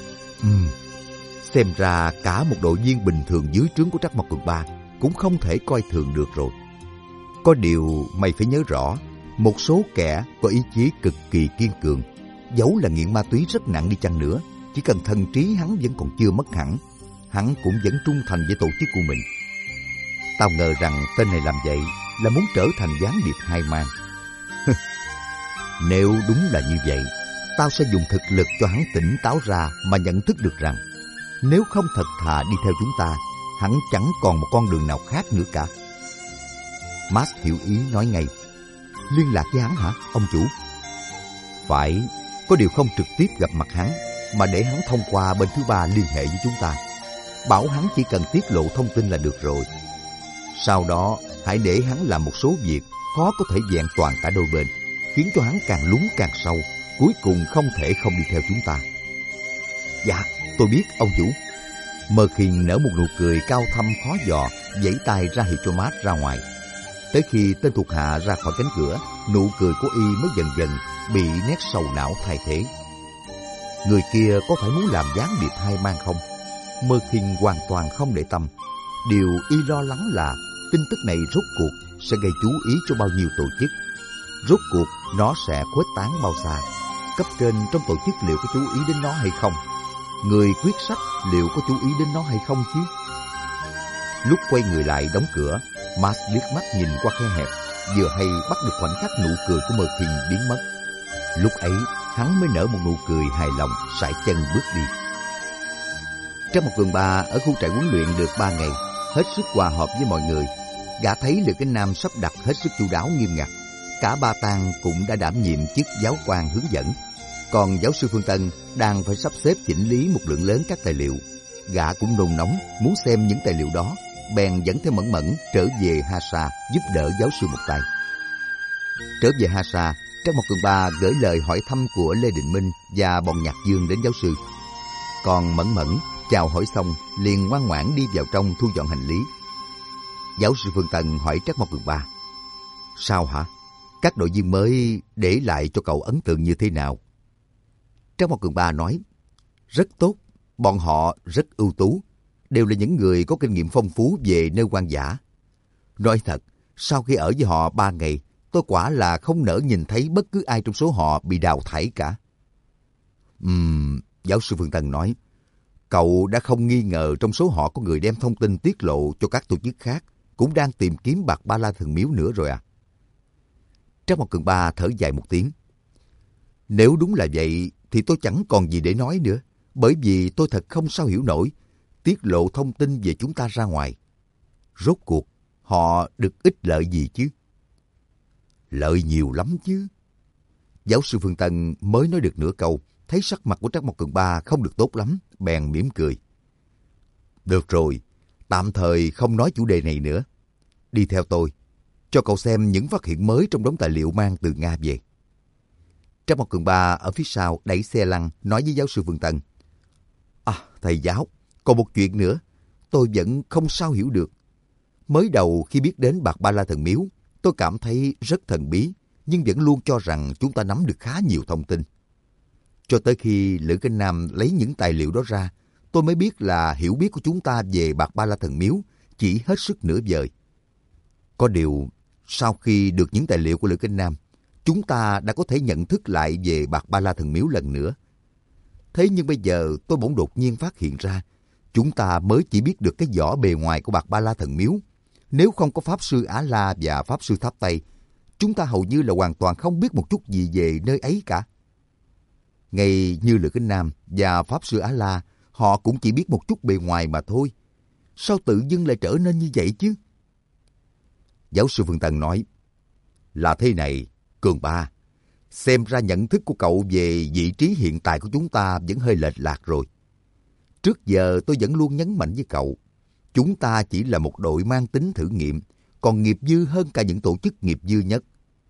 Xem ra cả một đội viên bình thường dưới trướng của Trắc Mộc Cường Ba cũng không thể coi thường được rồi. Có điều mày phải nhớ rõ, một số kẻ có ý chí cực kỳ kiên cường, dẫu là nghiện ma túy rất nặng đi chăng nữa, chỉ cần thần trí hắn vẫn còn chưa mất hẳn, hắn cũng vẫn trung thành với tổ chức của mình. Tao ngờ rằng tên này làm vậy là muốn trở thành gián điệp hai mang. Nếu đúng là như vậy, tao sẽ dùng thực lực cho hắn tỉnh táo ra mà nhận thức được rằng nếu không thật thà đi theo chúng ta, hắn chẳng còn một con đường nào khác nữa cả. Max hiểu ý nói ngay, liên lạc với hắn hả, ông chủ? Phải, có điều không trực tiếp gặp mặt hắn, mà để hắn thông qua bên thứ ba liên hệ với chúng ta. Bảo hắn chỉ cần tiết lộ thông tin là được rồi. Sau đó, hãy để hắn làm một số việc khó có thể vẹn toàn cả đôi bên, khiến cho hắn càng lún càng sâu, cuối cùng không thể không đi theo chúng ta. Dạ, tôi biết, ông chủ. Merkin nở một nụ cười cao thâm khó dò, vẫy tay ra hiệu cho Max ra ngoài. Tới khi tên thuộc hạ ra khỏi cánh cửa, nụ cười của y mới dần dần bị nét sầu não thay thế. Người kia có phải muốn làm gián điệp hai mang không? Merkin hoàn toàn không để tâm. Điều y lo lắng là tin tức này rốt cuộc sẽ gây chú ý cho bao nhiêu tổ chức. Rốt cuộc nó sẽ khuếch tán bao xa? Cấp trên trong tổ chức liệu có chú ý đến nó hay không? Người quyết sách liệu có chú ý đến nó hay không chứ? Lúc quay người lại đóng cửa, Max liếc mắt nhìn qua khe hẹp, vừa hay bắt được khoảnh khắc nụ cười của Merkin biến mất. Lúc ấy, hắn mới nở một nụ cười hài lòng, sải chân bước đi. Trắc Mộc Cường Ba ở khu trại huấn luyện được 3 ngày, hết sức hòa hợp với mọi người. Gã thấy Lữ Kinh Nam sắp đặt hết sức chu đáo nghiêm ngặt. Cả ba tang cũng đã đảm nhiệm chức giáo quan hướng dẫn. Còn giáo sư Phương Tân đang phải sắp xếp chỉnh lý một lượng lớn các tài liệu. Gã cũng nôn nóng muốn xem những tài liệu đó, bèn dẫn theo Mẫn Mẫn trở về Hasa giúp đỡ giáo sư một tay. Trở về Hasa, Trắc Mộc Cường Ba gửi lời hỏi thăm của Lê Đình Minh và bọn Nhạc Dương đến giáo sư. Còn Mẫn Mẫn chào hỏi xong liền ngoan ngoãn đi vào trong thu dọn hành lý. Giáo sư Phương Tân hỏi Trắc Mộc Cường Ba, sao hả? Các đội viên mới để lại cho cậu ấn tượng như thế nào? Trắc Mộc Cường Ba nói, rất tốt, bọn họ rất ưu tú, đều là những người có kinh nghiệm phong phú về nơi hoang dã. Nói thật, sau khi ở với họ 3 ngày, tôi quả là không nỡ nhìn thấy bất cứ ai trong số họ bị đào thải cả. Giáo sư Phương Tân nói, cậu đã không nghi ngờ trong số họ có người đem thông tin tiết lộ cho các tổ chức khác, cũng đang tìm kiếm bạc Ba La Thần Miếu nữa rồi à? Trắc Mộc Cường Ba thở dài một tiếng. Nếu đúng là vậy thì tôi chẳng còn gì để nói nữa, bởi vì tôi thật không sao hiểu nổi tiết lộ thông tin về chúng ta ra ngoài. Rốt cuộc họ được ích lợi gì chứ? Lợi nhiều lắm chứ. Giáo sư Phương Tân mới nói được nửa câu, thấy sắc mặt của Trắc Mộc Cường Ba không được tốt lắm, bèn mỉm cười. Được rồi, tạm thời không nói chủ đề này nữa. Đi theo tôi, cho cậu xem những phát hiện mới trong đống tài liệu mang từ Nga về. Trắc Mộc Cường Ba ở phía sau đẩy xe lăn nói với giáo sư Phương Tân. Thầy giáo, còn một chuyện nữa, tôi vẫn không sao hiểu được. Mới đầu khi biết đến bạc Ba La Thần Miếu, tôi cảm thấy rất thần bí, nhưng vẫn luôn cho rằng chúng ta nắm được khá nhiều thông tin. Cho tới khi Lữ Kinh Nam lấy những tài liệu đó ra, tôi mới biết là hiểu biết của chúng ta về bạc Ba La Thần Miếu chỉ hết sức nửa vời. Có điều, sau khi được những tài liệu của Lữ Kinh Nam, chúng ta đã có thể nhận thức lại về bạc Ba La Thần Miếu lần nữa. Thế nhưng bây giờ tôi bỗng đột nhiên phát hiện ra, chúng ta mới chỉ biết được cái vỏ bề ngoài của bạc Ba La Thần Miếu. Nếu không có Pháp Sư Á La và Pháp Sư Tháp Tây, chúng ta hầu như là hoàn toàn không biết một chút gì về nơi ấy cả. Ngay như Lữ Kinh Nam và Pháp Sư Á La, họ cũng chỉ biết một chút bề ngoài mà thôi. Sao tự dưng lại trở nên như vậy chứ? Giáo sư Phương Tân nói, là thế này, Cường Ba, xem ra nhận thức của cậu về vị trí hiện tại của chúng ta vẫn hơi lệch lạc rồi. Trước giờ tôi vẫn luôn nhấn mạnh với cậu, chúng ta chỉ là một đội mang tính thử nghiệm, còn nghiệp dư hơn cả những tổ chức nghiệp dư nhất.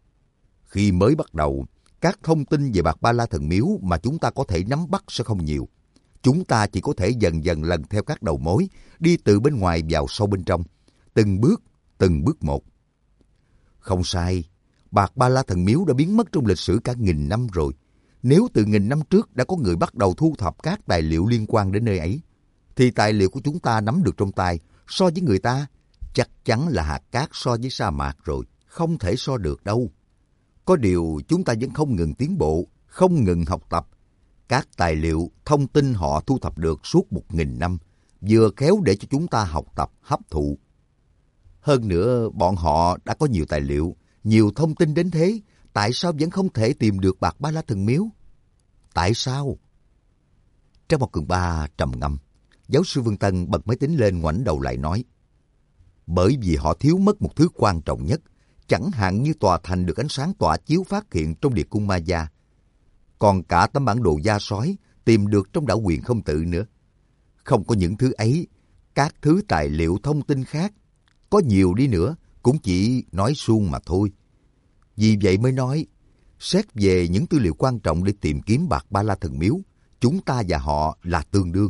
Khi mới bắt đầu, các thông tin về Bạc Ba La Thần Miếu mà chúng ta có thể nắm bắt sẽ không nhiều. Chúng ta chỉ có thể dần dần lần theo các đầu mối, đi từ bên ngoài vào sâu bên trong, từng bước một. Không sai, Bạc Ba La Thần Miếu đã biến mất trong lịch sử cả nghìn năm rồi. Nếu từ nghìn năm trước đã có người bắt đầu thu thập các tài liệu liên quan đến nơi ấy, thì tài liệu của chúng ta nắm được trong tay so với người ta chắc chắn là hạt cát so với sa mạc rồi, không thể so được đâu. Có điều chúng ta vẫn không ngừng tiến bộ, không ngừng học tập. Các tài liệu, thông tin họ thu thập được suốt 1000 năm, vừa khéo để cho chúng ta học tập, hấp thụ. Hơn nữa, bọn họ đã có nhiều tài liệu, nhiều thông tin đến thế, tại sao vẫn không thể tìm được Bạc Ba La Thần Miếu? Tại sao? Trang một Cường Ba trầm ngâm, giáo sư Vương Tân bật máy tính lên ngoảnh đầu lại nói, bởi vì họ thiếu mất một thứ quan trọng nhất, chẳng hạn như tòa thành được ánh sáng tỏa chiếu phát hiện trong địa cung Maya. Còn cả tấm bản đồ da sói tìm được trong đảo Huyền Không Tự nữa. Không có những thứ ấy, các thứ tài liệu thông tin khác, có nhiều đi nữa, cũng chỉ nói suông mà thôi. Vì vậy mới nói, xét về những tư liệu quan trọng để tìm kiếm Bạc Ba La Thần Miếu, chúng ta và họ là tương đương.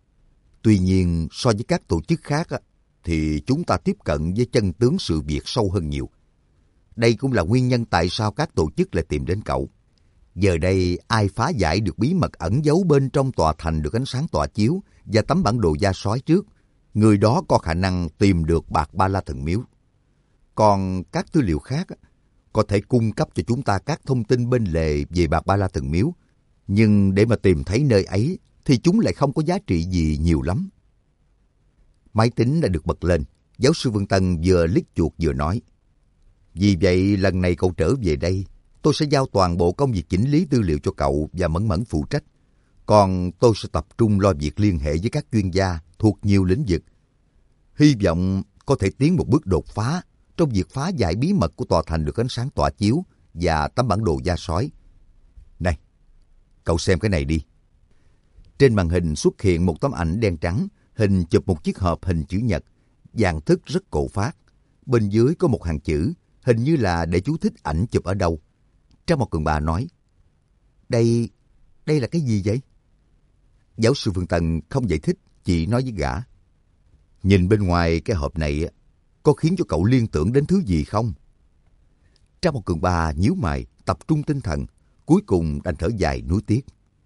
Tuy nhiên, so với các tổ chức khác, thì chúng ta tiếp cận với chân tướng sự việc sâu hơn nhiều. Đây cũng là nguyên nhân tại sao các tổ chức lại tìm đến cậu. Giờ đây, ai phá giải được bí mật ẩn giấu bên trong tòa thành được ánh sáng tỏa chiếu và tấm bản đồ da sói trước, người đó có khả năng tìm được Bạc Ba La Thần Miếu. Còn các tư liệu khác có thể cung cấp cho chúng ta các thông tin bên lề về Bạc Ba La Thần Miếu, nhưng để mà tìm thấy nơi ấy thì chúng lại không có giá trị gì nhiều lắm. Máy tính đã được bật lên, giáo sư Vương Tân vừa liếc chuột vừa nói, vì vậy lần này cậu trở về đây, tôi sẽ giao toàn bộ công việc chỉnh lý tư liệu cho cậu và Mẫn Mẫn phụ trách. Còn tôi sẽ tập trung lo việc liên hệ với các chuyên gia thuộc nhiều lĩnh vực. Hy vọng có thể tiến một bước đột phá trong việc phá giải bí mật của tòa thành được ánh sáng tỏa chiếu và tấm bản đồ da sói. Này, cậu xem cái này đi. Trên màn hình xuất hiện một tấm ảnh đen trắng, hình chụp một chiếc hộp hình chữ nhật, dạng thức rất cổ phác. Bên dưới có một hàng chữ, hình như là để chú thích ảnh chụp ở đâu. Trang một Cường Ba nói, đây là cái gì vậy? Giáo sư Vương Tân không giải thích, chỉ nói với gã, nhìn bên ngoài cái hộp này có khiến cho cậu liên tưởng đến thứ gì không? Trang một Cường Ba nhíu mày, tập trung tinh thần, cuối cùng đành thở dài nuối tiếc.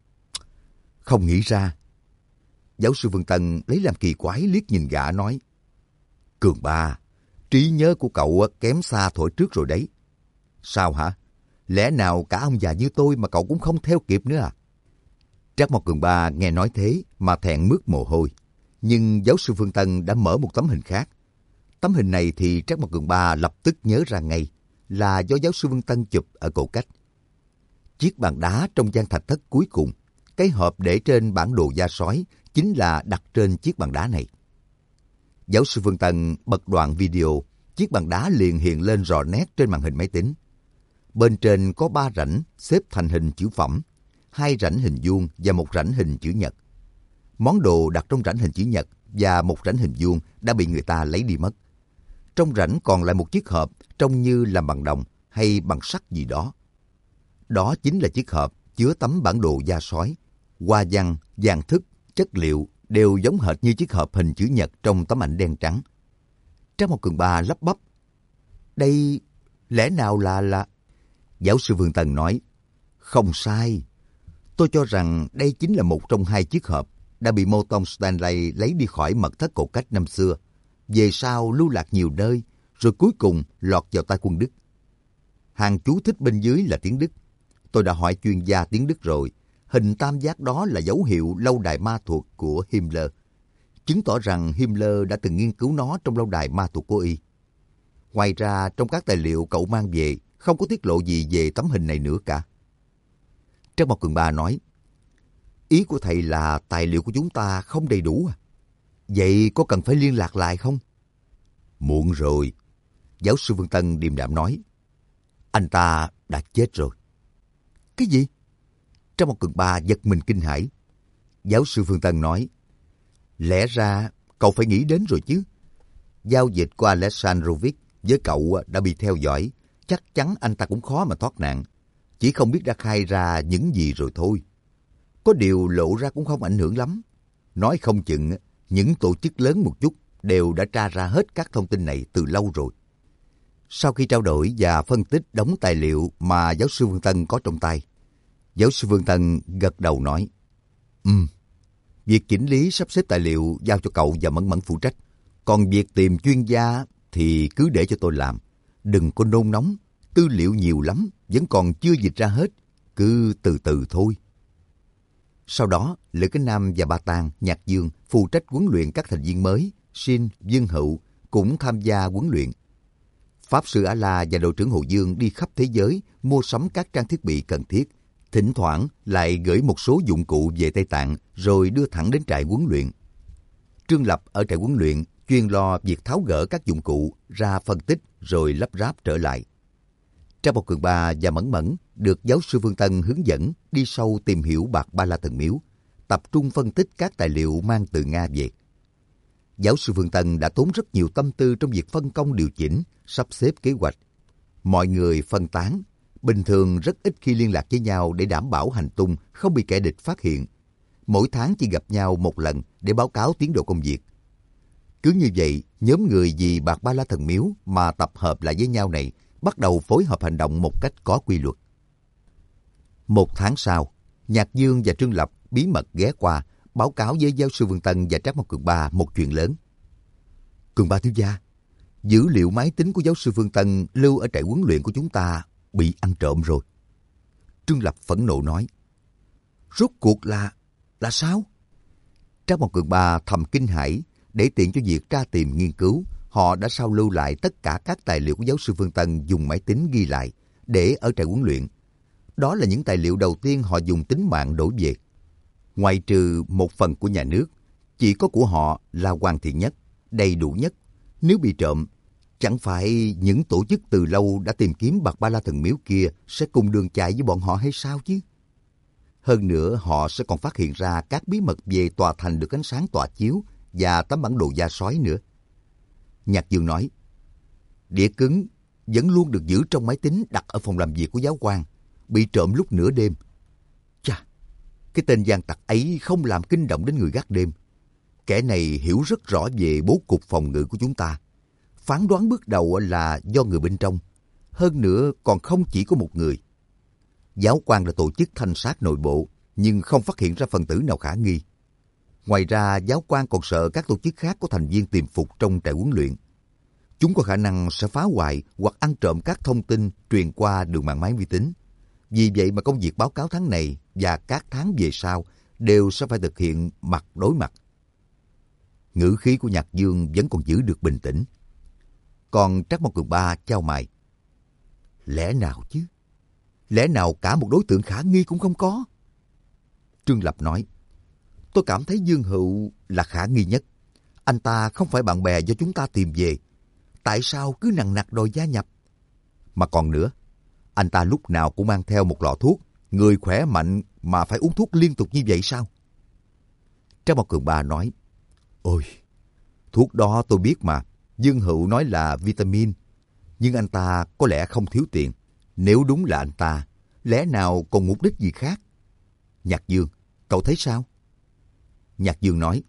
Không nghĩ ra. Giáo sư Vương Tân lấy làm kỳ quái liếc nhìn gã nói, Cường Ba, trí nhớ của cậu kém xa thuở trước rồi đấy. Sao hả? Lẽ nào cả ông già như tôi mà cậu cũng không theo kịp nữa à? Trác Mộc Cường Ba nghe nói thế mà thẹn mướt mồ hôi. Nhưng giáo sư Phương Tân đã mở một tấm hình khác. Tấm hình này thì Trác Mộc Cường Ba lập tức nhớ ra ngay là do giáo sư Phương Tân chụp ở cổ cách. Chiếc bàn đá trong gian thạch thất cuối cùng, cái hộp để trên bản đồ da sói chính là đặt trên chiếc bàn đá này. Giáo sư Phương Tân bật đoạn video, chiếc bàn đá liền hiện lên rõ nét trên màn hình máy tính. Bên trên có 3 rãnh xếp thành hình chữ phẩm, 2 rãnh hình vuông và 1 rãnh hình chữ nhật. Món đồ đặt trong rãnh hình chữ nhật và 1 rãnh hình vuông đã bị người ta lấy đi mất. Trong rãnh còn lại một chiếc hộp trông như làm bằng đồng hay bằng sắt gì đó. Đó chính là chiếc hộp chứa tấm bản đồ da sói. Hoa văn, dạng thức, chất liệu đều giống hệt như chiếc hộp hình chữ nhật trong tấm ảnh đen trắng. Trác Mộc Cường Ba lắp bắp. Đây lẽ nào là... Giáo sư Vương Tân nói, không sai. Tôi cho rằng đây chính là một trong 2 chiếc hộp đã bị Morton Stanley lấy đi khỏi mật thất cổ cách năm xưa. Về sau lưu lạc nhiều nơi, rồi cuối cùng lọt vào tay quân Đức. Hàng chú thích bên dưới là tiếng Đức. Tôi đã hỏi chuyên gia tiếng Đức rồi. Hình tam giác đó là dấu hiệu lâu đài ma thuật của Himmler, chứng tỏ rằng Himmler đã từng nghiên cứu nó trong lâu đài ma thuật của y. Ngoài ra, trong các tài liệu cậu mang về, không có tiết lộ gì về tấm hình này nữa cả. Trác Mộc Cường Ba nói, ý của thầy là tài liệu của chúng ta không đầy đủ à? Vậy có cần phải liên lạc lại không? Muộn rồi. Giáo sư Vương Tân điềm đạm nói, anh ta đã chết rồi. Cái gì? Trác Mộc Cường Ba giật mình kinh hãi. Giáo sư Vương Tân nói, Lẽ ra cậu phải nghĩ đến rồi chứ. Giao dịch của Alexandrovich với cậu đã bị theo dõi. Chắc chắn anh ta cũng khó mà thoát nạn. Chỉ không biết đã khai ra những gì rồi thôi. Có điều lộ ra cũng không ảnh hưởng lắm. Nói không chừng những tổ chức lớn một chút đều đã tra ra hết các thông tin này từ lâu rồi. Sau khi trao đổi và phân tích đống tài liệu mà giáo sư Vương Tân có trong tay, giáo sư Vương Tân gật đầu nói, việc chỉnh lý sắp xếp tài liệu giao cho cậu và Mẫn Mẫn phụ trách. Còn việc tìm chuyên gia thì cứ để cho tôi làm. Đừng có nôn nóng, tư liệu nhiều lắm, vẫn còn chưa dịch ra hết. Cứ từ từ thôi. Sau đó, Lữ Kính Nam và Ba Tàng, Nhạc Dương phụ trách huấn luyện các thành viên mới. Sin, Dương Hữu cũng tham gia huấn luyện. Pháp sư A-la và đội trưởng Hồ Dương đi khắp thế giới mua sắm các trang thiết bị cần thiết. Thỉnh thoảng lại gửi một số dụng cụ về Tây Tạng rồi đưa thẳng đến trại huấn luyện. Trương Lập ở trại huấn luyện chuyên lo việc tháo gỡ các dụng cụ ra phân tích rồi lắp ráp trở lại. Trang Bảo Cường Ba và Mẫn Mẫn được giáo sư Vương Tân hướng dẫn đi sâu tìm hiểu Bạc Ba La Thần Miếu, tập trung phân tích các tài liệu mang từ Nga về. Giáo sư Vương Tân đã tốn rất nhiều tâm tư trong việc phân công điều chỉnh, sắp xếp kế hoạch. Mọi người phân tán, bình thường rất ít khi liên lạc với nhau để đảm bảo hành tung không bị kẻ địch phát hiện. Mỗi tháng chỉ gặp nhau một lần để báo cáo tiến độ công việc. Cứ như vậy, nhóm người vì Bạc Ba La Thần Miếu mà tập hợp lại với nhau này bắt đầu phối hợp hành động một cách có quy luật. Một tháng sau, Nhạc Dương và Trương Lập bí mật ghé qua báo cáo với giáo sư Vương Tân và Trác Mộc Cường Ba một chuyện lớn. Cường Ba thiếu gia, dữ liệu máy tính của giáo sư Vương Tân lưu ở trại huấn luyện của chúng ta bị ăn trộm rồi. Trương Lập phẫn nộ nói. Rốt cuộc là sao? Trác Mộc Cường Ba thầm kinh hãi. Để tiện cho việc tra tìm nghiên cứu, họ đã sao lưu lại tất cả các tài liệu của giáo sư Vương Tân dùng máy tính ghi lại để ở trại huấn luyện. Đó là những tài liệu đầu tiên họ dùng tính mạng đổi về. Ngoại trừ một phần của nhà nước, chỉ có của họ là hoàn thiện nhất, đầy đủ nhất. Nếu bị trộm, chẳng phải những tổ chức từ lâu đã tìm kiếm Bạc Ba La Thần Miếu kia sẽ cùng đường chạy với bọn họ hay sao chứ? Hơn nữa, họ sẽ còn phát hiện ra các bí mật về tòa thành được ánh sáng tỏa chiếu và tấm bản đồ da sói nữa. Nhạc Dương nói, đĩa cứng vẫn luôn được giữ trong máy tính đặt ở phòng làm việc của giáo quan, bị trộm lúc nửa đêm. Chà, cái tên gian tặc ấy không làm kinh động đến người gác đêm. Kẻ này hiểu rất rõ về bố cục phòng ngự của chúng ta. Phán đoán bước đầu là do người bên trong. Hơn nữa còn không chỉ có một người. Giáo quan đã tổ chức thanh sát nội bộ, nhưng không phát hiện ra phần tử nào khả nghi. Ngoài ra, giáo quan còn sợ các tổ chức khác có thành viên tiềm phục trong trại huấn luyện. Chúng có khả năng sẽ phá hoại hoặc ăn trộm các thông tin truyền qua đường mạng máy vi tính. Vì vậy mà công việc báo cáo tháng này và các tháng về sau đều sẽ phải thực hiện mặt đối mặt. Ngữ khí của Nhạc Dương vẫn còn giữ được bình tĩnh. Còn Trác Mộc Cường Ba chau mày. Lẽ nào chứ? Lẽ nào cả một đối tượng khả nghi cũng không có? Trương Lập nói, tôi cảm thấy Dương Hữu là khả nghi nhất. Anh ta không phải bạn bè do chúng ta tìm về. Tại sao cứ nằng nặc đòi gia nhập? Mà còn nữa, anh ta lúc nào cũng mang theo một lọ thuốc. Người khỏe mạnh mà phải uống thuốc liên tục như vậy sao? Trác Mộc Cường Ba nói, ôi, thuốc đó tôi biết mà. Dương Hữu nói là vitamin. Nhưng anh ta có lẽ không thiếu tiền. Nếu đúng là anh ta, lẽ nào còn mục đích gì khác? Nhạc Dương, cậu thấy sao? Nhạc Dương nói,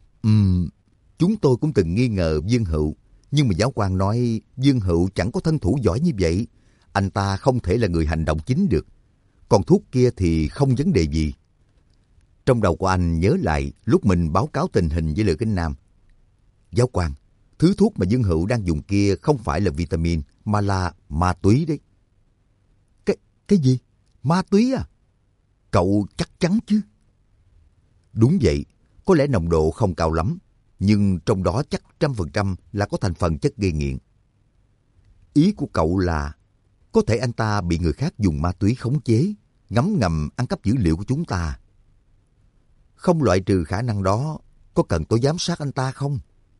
chúng tôi cũng từng nghi ngờ Dương Hữu. Nhưng mà giáo quan nói Dương Hữu chẳng có thân thủ giỏi như vậy. Anh ta không thể là người hành động chính được. Còn thuốc kia thì không vấn đề gì. Trong đầu của anh nhớ lại lúc mình báo cáo tình hình với Lữ Kính Nam. Giáo quan, thứ thuốc mà Dương Hữu đang dùng kia không phải là vitamin, mà là ma túy đấy. Cái gì? Ma túy à? Cậu chắc chắn chứ? Đúng vậy, có lẽ nồng độ không cao lắm, nhưng trong đó chắc 100% là có thành phần chất gây nghiện. Ý của cậu là có thể anh ta bị người khác dùng ma túy khống chế, ngấm ngầm ăn cắp dữ liệu của chúng ta. Không loại trừ khả năng đó, có cần tôi giám sát anh ta không?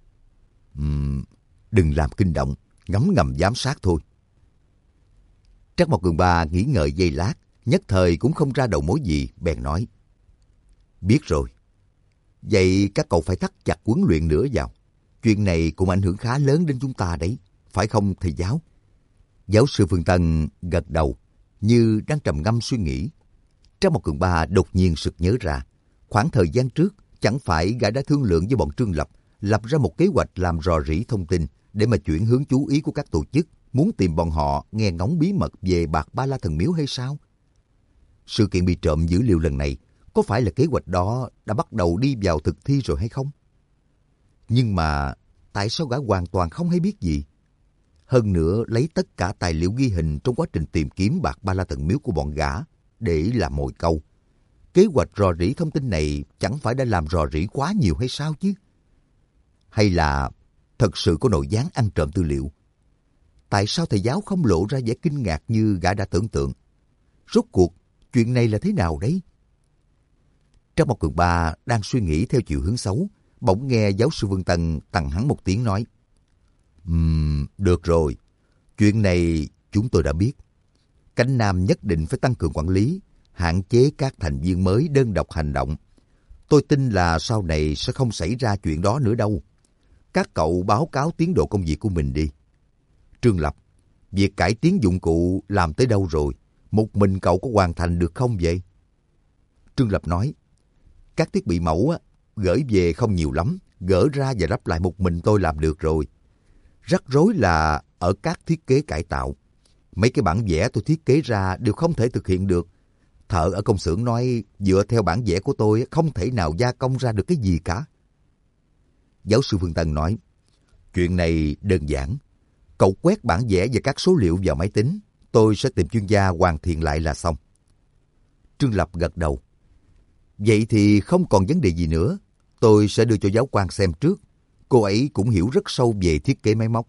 Đừng làm kinh động, ngấm ngầm giám sát thôi. Trác Mộc Cường Ba nghĩ ngợi giây lát, nhất thời cũng không ra đầu mối gì, bèn nói. Biết rồi. Vậy các cậu phải thắt chặt huấn luyện nữa vào. Chuyện này cũng ảnh hưởng khá lớn đến chúng ta đấy, phải không thầy giáo? Giáo sư Phương Tân gật đầu, như đang trầm ngâm suy nghĩ. Trang một Cường Ba đột nhiên sực nhớ ra, khoảng thời gian trước, chẳng phải gã đã thương lượng với bọn Trương Lập, lập ra một kế hoạch làm rò rỉ thông tin để mà chuyển hướng chú ý của các tổ chức, muốn tìm bọn họ nghe ngóng bí mật về bạc Ba La Thần Miếu hay sao? Sự kiện bị trộm dữ liệu lần này, có phải là kế hoạch đó đã bắt đầu đi vào thực thi rồi hay không? Nhưng mà tại sao gã hoàn toàn không hay biết gì? Hơn nữa lấy tất cả tài liệu ghi hình trong quá trình tìm kiếm bạc Ba La Thần Miếu của bọn gã để làm mồi câu. Kế hoạch rò rỉ thông tin này chẳng phải đã làm rò rỉ quá nhiều hay sao chứ? Hay là thật sự có nội gián ăn trộm tư liệu? Tại sao thầy giáo không lộ ra vẻ kinh ngạc như gã đã tưởng tượng? Rốt cuộc, chuyện này là thế nào đấy? Trang một Cường Ba đang suy nghĩ theo chiều hướng xấu, bỗng nghe giáo sư Vương Tân tằng hắn một tiếng nói. Được rồi, chuyện này chúng tôi đã biết. Cánh Nam nhất định phải tăng cường quản lý, hạn chế các thành viên mới đơn độc hành động. Tôi tin là sau này sẽ không xảy ra chuyện đó nữa đâu. Các cậu báo cáo tiến độ công việc của mình đi. Trương Lập, việc cải tiến dụng cụ làm tới đâu rồi? Một mình cậu có hoàn thành được không vậy? Trương Lập nói, các thiết bị mẫu gửi về không nhiều lắm, gỡ ra và lắp lại một mình tôi làm được rồi. Rắc rối là ở các thiết kế cải tạo. Mấy cái bản vẽ tôi thiết kế ra đều không thể thực hiện được. Thợ ở công xưởng nói dựa theo bản vẽ của tôi không thể nào gia công ra được cái gì cả. Giáo sư Phương Tân nói, chuyện này đơn giản. Cậu quét bản vẽ và các số liệu vào máy tính, tôi sẽ tìm chuyên gia hoàn thiện lại là xong. Trương Lập gật đầu. Vậy thì không còn vấn đề gì nữa. Tôi sẽ đưa cho giáo quan xem trước. Cô ấy cũng hiểu rất sâu về thiết kế máy móc.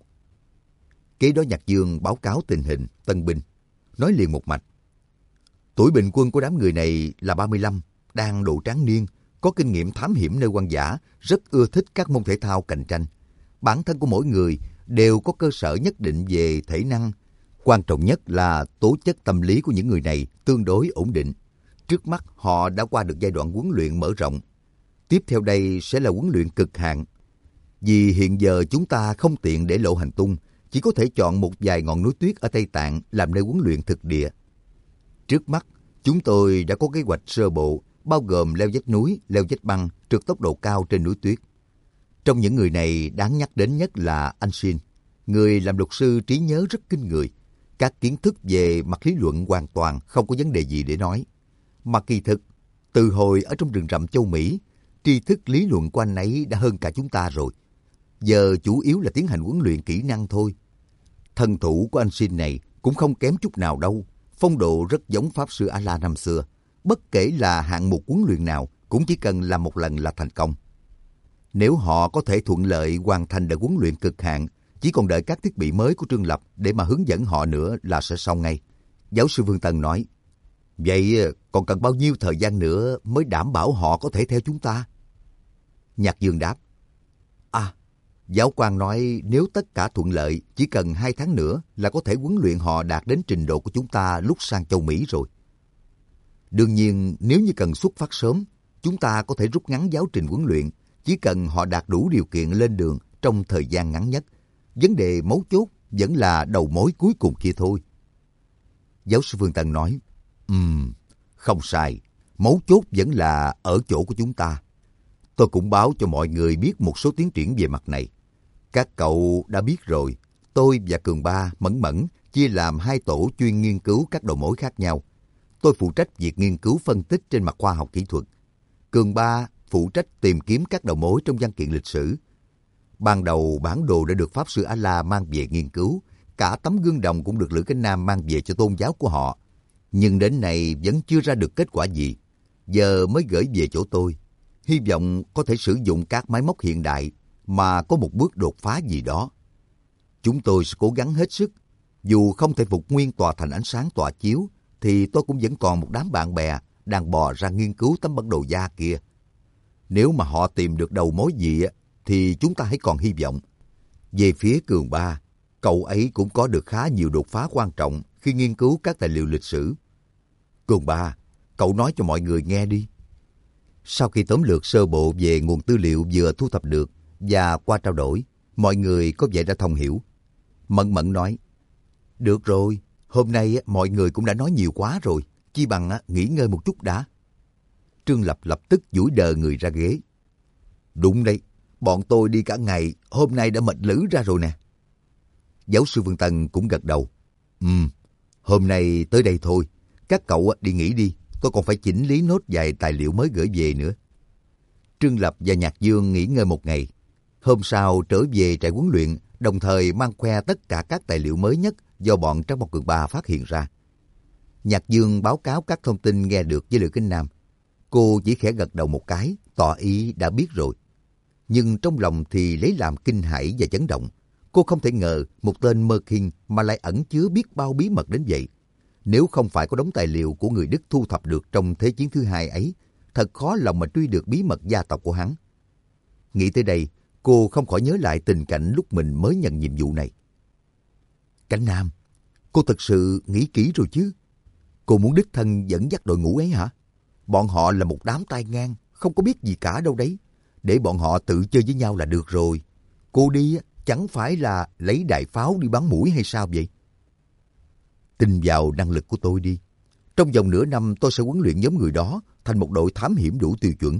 Kế đó Nhạc Dương báo cáo tình hình tân binh, nói liền một mạch. Tuổi bình quân của đám người này là 35, đang độ tráng niên, có kinh nghiệm thám hiểm nơi hoang dã, rất ưa thích các môn thể thao cạnh tranh. Bản thân của mỗi người đều có cơ sở nhất định về thể năng. Quan trọng nhất là tố chất tâm lý của những người này tương đối ổn định. Trước mắt họ đã qua được giai đoạn huấn luyện mở rộng. Tiếp theo đây sẽ là huấn luyện cực hạn. Vì hiện giờ chúng ta không tiện để lộ hành tung, chỉ có thể chọn một vài ngọn núi tuyết ở Tây Tạng làm nơi huấn luyện thực địa. Trước mắt, chúng tôi đã có kế hoạch sơ bộ, bao gồm leo vách núi, leo vách băng, trượt tốc độ cao trên núi tuyết. Trong những người này đáng nhắc đến nhất là anh Shin, người làm luật sư trí nhớ rất kinh người. Các kiến thức về mặt lý luận hoàn toàn không có vấn đề gì để nói. Mà kỳ thực, từ hồi ở trong rừng rậm châu Mỹ, tri thức lý luận của anh ấy đã hơn cả chúng ta rồi. Giờ chủ yếu là tiến hành huấn luyện kỹ năng thôi. Thân thủ của anh Shin này cũng không kém chút nào đâu. Phong độ rất giống Pháp Sư A-la năm xưa. Bất kể là hạng mục huấn luyện nào, cũng chỉ cần làm một lần là thành công. Nếu họ có thể thuận lợi hoàn thành đợt huấn luyện cực hạn, chỉ còn đợi các thiết bị mới của Trương Lập để mà hướng dẫn họ nữa là sẽ xong ngay. Giáo sư Vương Tân nói, vậy còn cần bao nhiêu thời gian nữa mới đảm bảo họ có thể theo chúng ta? Nhạc Dương đáp, giáo quan nói nếu tất cả thuận lợi, chỉ cần 2 tháng nữa là có thể huấn luyện họ đạt đến trình độ của chúng ta lúc sang châu Mỹ rồi. Đương nhiên, nếu như cần xuất phát sớm, chúng ta có thể rút ngắn giáo trình huấn luyện, chỉ cần họ đạt đủ điều kiện lên đường trong thời gian ngắn nhất. Vấn đề mấu chốt vẫn là đầu mối cuối cùng kia thôi. Giáo sư Phương Tân nói, không sai, mấu chốt vẫn là ở chỗ của chúng ta. Tôi cũng báo cho mọi người biết một số tiến triển về mặt này. Các cậu đã biết rồi, tôi và Cường Ba, Mẫn Mẫn chia làm 2 tổ chuyên nghiên cứu các đầu mối khác nhau. Tôi phụ trách việc nghiên cứu phân tích trên mặt khoa học kỹ thuật. Cường Ba phụ trách tìm kiếm các đầu mối trong văn kiện lịch sử. Ban đầu bản đồ đã được Pháp Sư A-la mang về nghiên cứu, cả tấm gương đồng cũng được Lữ Cánh Nam mang về cho tôn giáo của họ. Nhưng đến nay vẫn chưa ra được kết quả gì. Giờ mới gửi về chỗ tôi. Hy vọng có thể sử dụng các máy móc hiện đại mà có một bước đột phá gì đó. Chúng tôi sẽ cố gắng hết sức. Dù không thể phục nguyên tòa thành ánh sáng tỏa chiếu, thì tôi cũng vẫn còn một đám bạn bè đang bò ra nghiên cứu tấm bản đồ da kia. Nếu mà họ tìm được đầu mối gì thì chúng ta hãy còn hy vọng. Về phía Cường Ba, cậu ấy cũng có được khá nhiều đột phá quan trọng khi nghiên cứu các tài liệu lịch sử. Cường Ba, cậu nói cho mọi người nghe đi. Sau khi tóm lược sơ bộ về nguồn tư liệu vừa thu thập được và qua trao đổi, mọi người có vẻ đã thông hiểu. Mẫn Mẫn nói, được rồi, hôm nay mọi người cũng đã nói nhiều quá rồi, chi bằng nghỉ ngơi một chút đã. Trương Lập lập tức duỗi đờ người ra ghế. Đúng đấy, bọn tôi đi cả ngày, hôm nay đã mệt lử ra rồi nè. Giáo sư Vương Tân cũng gật đầu. Hôm nay tới đây thôi, các cậu đi nghỉ đi, tôi còn phải chỉnh lý nốt vài tài liệu mới gửi về nữa. Trương Lập và Nhạc Dương nghỉ ngơi một ngày. Hôm sau trở về trại huấn luyện, đồng thời mang khoe tất cả các tài liệu mới nhất do bọn Trắc Mộc Cường Ba phát hiện ra. Nhạc Dương báo cáo các thông tin nghe được với Lữ Kính Nam. Cô chỉ khẽ gật đầu một cái, tỏ ý đã biết rồi. Nhưng trong lòng thì lấy làm kinh hãi và chấn động. Cô không thể ngờ một tên Mơ Kinh mà lại ẩn chứa biết bao bí mật đến vậy. Nếu không phải có đống tài liệu của người Đức thu thập được trong Thế chiến thứ hai ấy, thật khó lòng mà truy được bí mật gia tộc của hắn. Nghĩ tới đây, cô không khỏi nhớ lại tình cảnh lúc mình mới nhận nhiệm vụ này. Cảnh Nam, cô thật sự nghĩ kỹ rồi chứ? Cô muốn đích thân dẫn dắt đội ngũ ấy hả? Bọn họ là một đám tai ngang, không có biết gì cả đâu đấy. Để bọn họ tự chơi với nhau là được rồi. Cô đi chẳng phải là lấy đại pháo đi bắn mũi hay sao vậy? Tin vào năng lực của tôi đi. Trong vòng nửa năm tôi sẽ huấn luyện nhóm người đó thành một đội thám hiểm đủ tiêu chuẩn.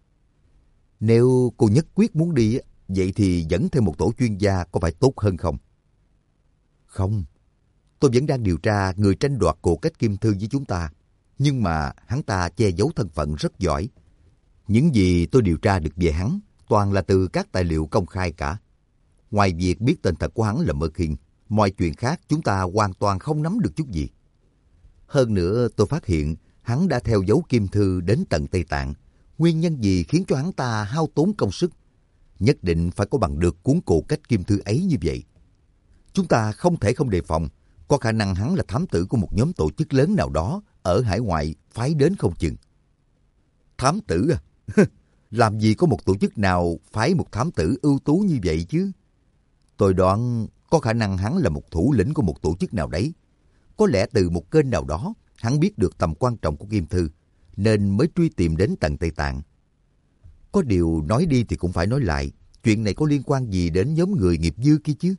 Nếu cô nhất quyết muốn đi, vậy thì dẫn thêm một tổ chuyên gia có phải tốt hơn không? Không, tôi vẫn đang điều tra người tranh đoạt cổ cách kim thư với chúng ta. Nhưng mà hắn ta che giấu thân phận rất giỏi. Những gì tôi điều tra được về hắn toàn là từ các tài liệu công khai cả. Ngoài việc biết tên thật của hắn là Mơ Kinh, mọi chuyện khác chúng ta hoàn toàn không nắm được chút gì. Hơn nữa tôi phát hiện hắn đã theo dấu kim thư đến tận Tây Tạng. Nguyên nhân gì khiến cho hắn ta hao tốn công sức? Nhất định phải có bằng được cuốn cổ cách kim thư ấy như vậy. Chúng ta không thể không đề phòng. Có khả năng hắn là thám tử của một nhóm tổ chức lớn nào đó ở hải ngoại phái đến không chừng. Thám tử à? Làm gì có một tổ chức nào phái một thám tử ưu tú như vậy chứ? Tôi đoán có khả năng hắn là một thủ lĩnh của một tổ chức nào đấy. Có lẽ từ một kênh nào đó, hắn biết được tầm quan trọng của kim thư, nên mới truy tìm đến tận Tây Tạng. Có điều nói đi thì cũng phải nói lại, chuyện này có liên quan gì đến nhóm người nghiệp dư kia chứ?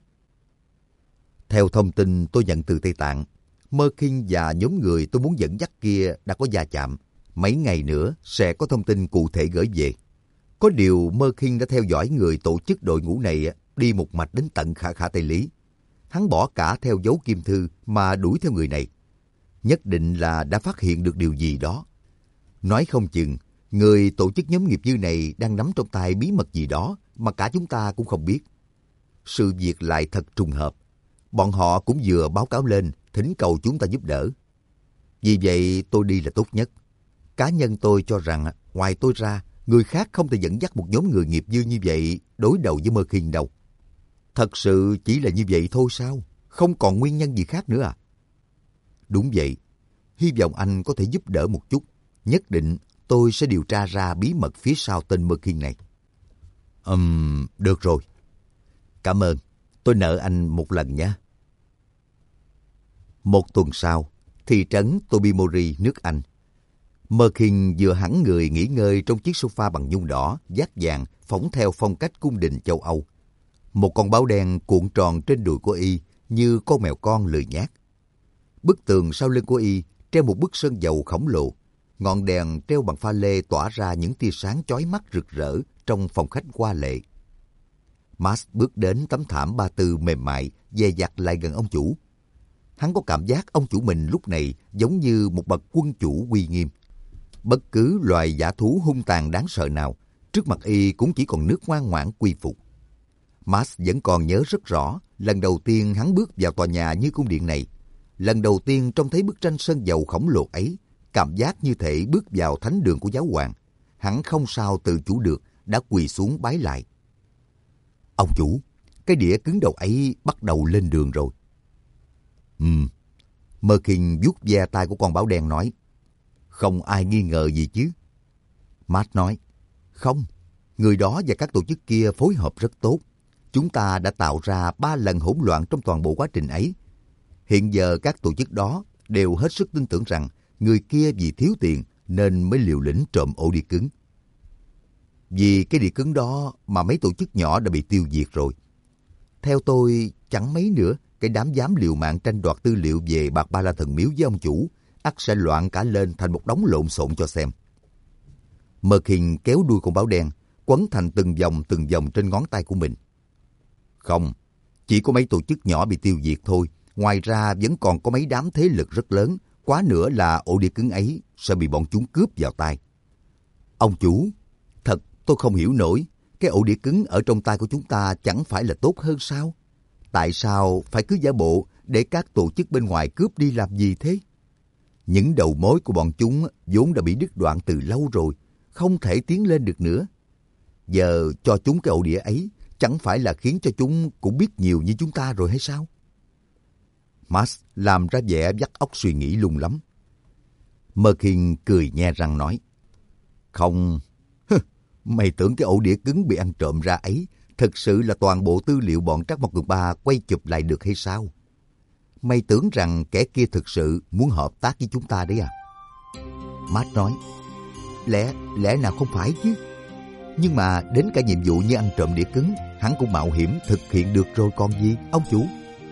Theo thông tin tôi nhận từ Tây Tạng, Mơ Kinh và nhóm người tôi muốn dẫn dắt kia đã có va chạm. Mấy ngày nữa sẽ có thông tin cụ thể gửi về. Có điều Mơ Kinh đã theo dõi người tổ chức đội ngũ này đi một mạch đến tận Khả Khả Tây Lý. Hắn bỏ cả theo dấu kim thư mà đuổi theo người này. Nhất định là đã phát hiện được điều gì đó. Nói không chừng, người tổ chức nhóm nghiệp dư này đang nắm trong tay bí mật gì đó mà cả chúng ta cũng không biết. Sự việc lại thật trùng hợp. Bọn họ cũng vừa báo cáo lên, thỉnh cầu chúng ta giúp đỡ. Vì vậy tôi đi là tốt nhất. Cá nhân tôi cho rằng ngoài tôi ra, người khác không thể dẫn dắt một nhóm người nghiệp dư như vậy đối đầu với Mơ Kinh đâu. Thật sự chỉ là như vậy thôi sao? Không còn nguyên nhân gì khác nữa à? Đúng vậy. Hy vọng anh có thể giúp đỡ một chút. Nhất định tôi sẽ điều tra ra bí mật phía sau tên Mơ Kinh này. Được rồi. Cảm ơn. Tôi nợ anh một lần nhé. Một tuần sau, thị trấn Tobimori, nước Anh. Mơ Kinh vừa hẳn người nghỉ ngơi trong chiếc sofa bằng nhung đỏ, dát vàng, phóng theo phong cách cung đình châu Âu. Một con báo đen cuộn tròn trên đùi của y như con mèo con lười nhác. Bức tường sau lưng của y treo một bức sơn dầu khổng lồ. Ngọn đèn treo bằng pha lê tỏa ra những tia sáng chói mắt rực rỡ trong phòng khách hoa lệ. Max bước đến tấm thảm ba tư mềm mại, dè dặt lại gần ông chủ. Hắn có cảm giác ông chủ mình lúc này giống như một bậc quân chủ uy nghiêm. Bất cứ loài dã thú hung tàn đáng sợ nào, trước mặt y cũng chỉ còn nước ngoan ngoãn quy phục. Max vẫn còn nhớ rất rõ, lần đầu tiên hắn bước vào tòa nhà như cung điện này. Lần đầu tiên trông thấy bức tranh sơn dầu khổng lồ ấy, cảm giác như thể bước vào thánh đường của giáo hoàng. Hắn không sao tự chủ được, đã quỳ xuống bái lại. Ông chủ, cái đĩa cứng đầu ấy bắt đầu lên đường rồi. Mơ Kinh vuốt ve tai của con báo đen nói. Không ai nghi ngờ gì chứ? Matt nói. Không, người đó và các tổ chức kia phối hợp rất tốt. Chúng ta đã tạo ra 3 lần hỗn loạn trong toàn bộ quá trình ấy. Hiện giờ các tổ chức đó đều hết sức tin tưởng rằng người kia vì thiếu tiền nên mới liều lĩnh trộm ổ đĩa cứng. Vì cái địa cứng đó mà mấy tổ chức nhỏ đã bị tiêu diệt rồi. Theo tôi, chẳng mấy nữa, cái đám dám liều mạng tranh đoạt tư liệu về Bạc Ba La Thần Miếu với ông chủ, ắt sẽ loạn cả lên thành một đống lộn xộn cho xem. Merkin kéo đuôi con báo đen, quấn thành từng vòng trên ngón tay của mình. Không, chỉ có mấy tổ chức nhỏ bị tiêu diệt thôi. Ngoài ra vẫn còn có mấy đám thế lực rất lớn, quá nữa là ổ đĩa cứng ấy sẽ bị bọn chúng cướp vào tay. Ông chủ, thật tôi không hiểu nổi, cái ổ đĩa cứng ở trong tay của chúng ta chẳng phải là tốt hơn sao? Tại sao phải cứ giả bộ để các tổ chức bên ngoài cướp đi làm gì thế? Những đầu mối của bọn chúng vốn đã bị đứt đoạn từ lâu rồi, không thể tiến lên được nữa. Giờ cho chúng cái ổ đĩa ấy, chẳng phải là khiến cho chúng cũng biết nhiều như chúng ta rồi hay sao? Max làm ra vẻ vắt óc suy nghĩ lung lắm. Merkin cười nhe răng nói, không, mày tưởng cái ổ đĩa cứng bị ăn trộm ra ấy thực sự là toàn bộ tư liệu bọn Trắc Mộc Cường Ba quay chụp lại được hay sao? Mày tưởng rằng kẻ kia thực sự muốn hợp tác với chúng ta đấy à? Max nói, lẽ nào không phải chứ? Nhưng mà đến cả nhiệm vụ như ăn trộm đĩa cứng, hắn cũng mạo hiểm thực hiện được rồi còn gì, ông chủ.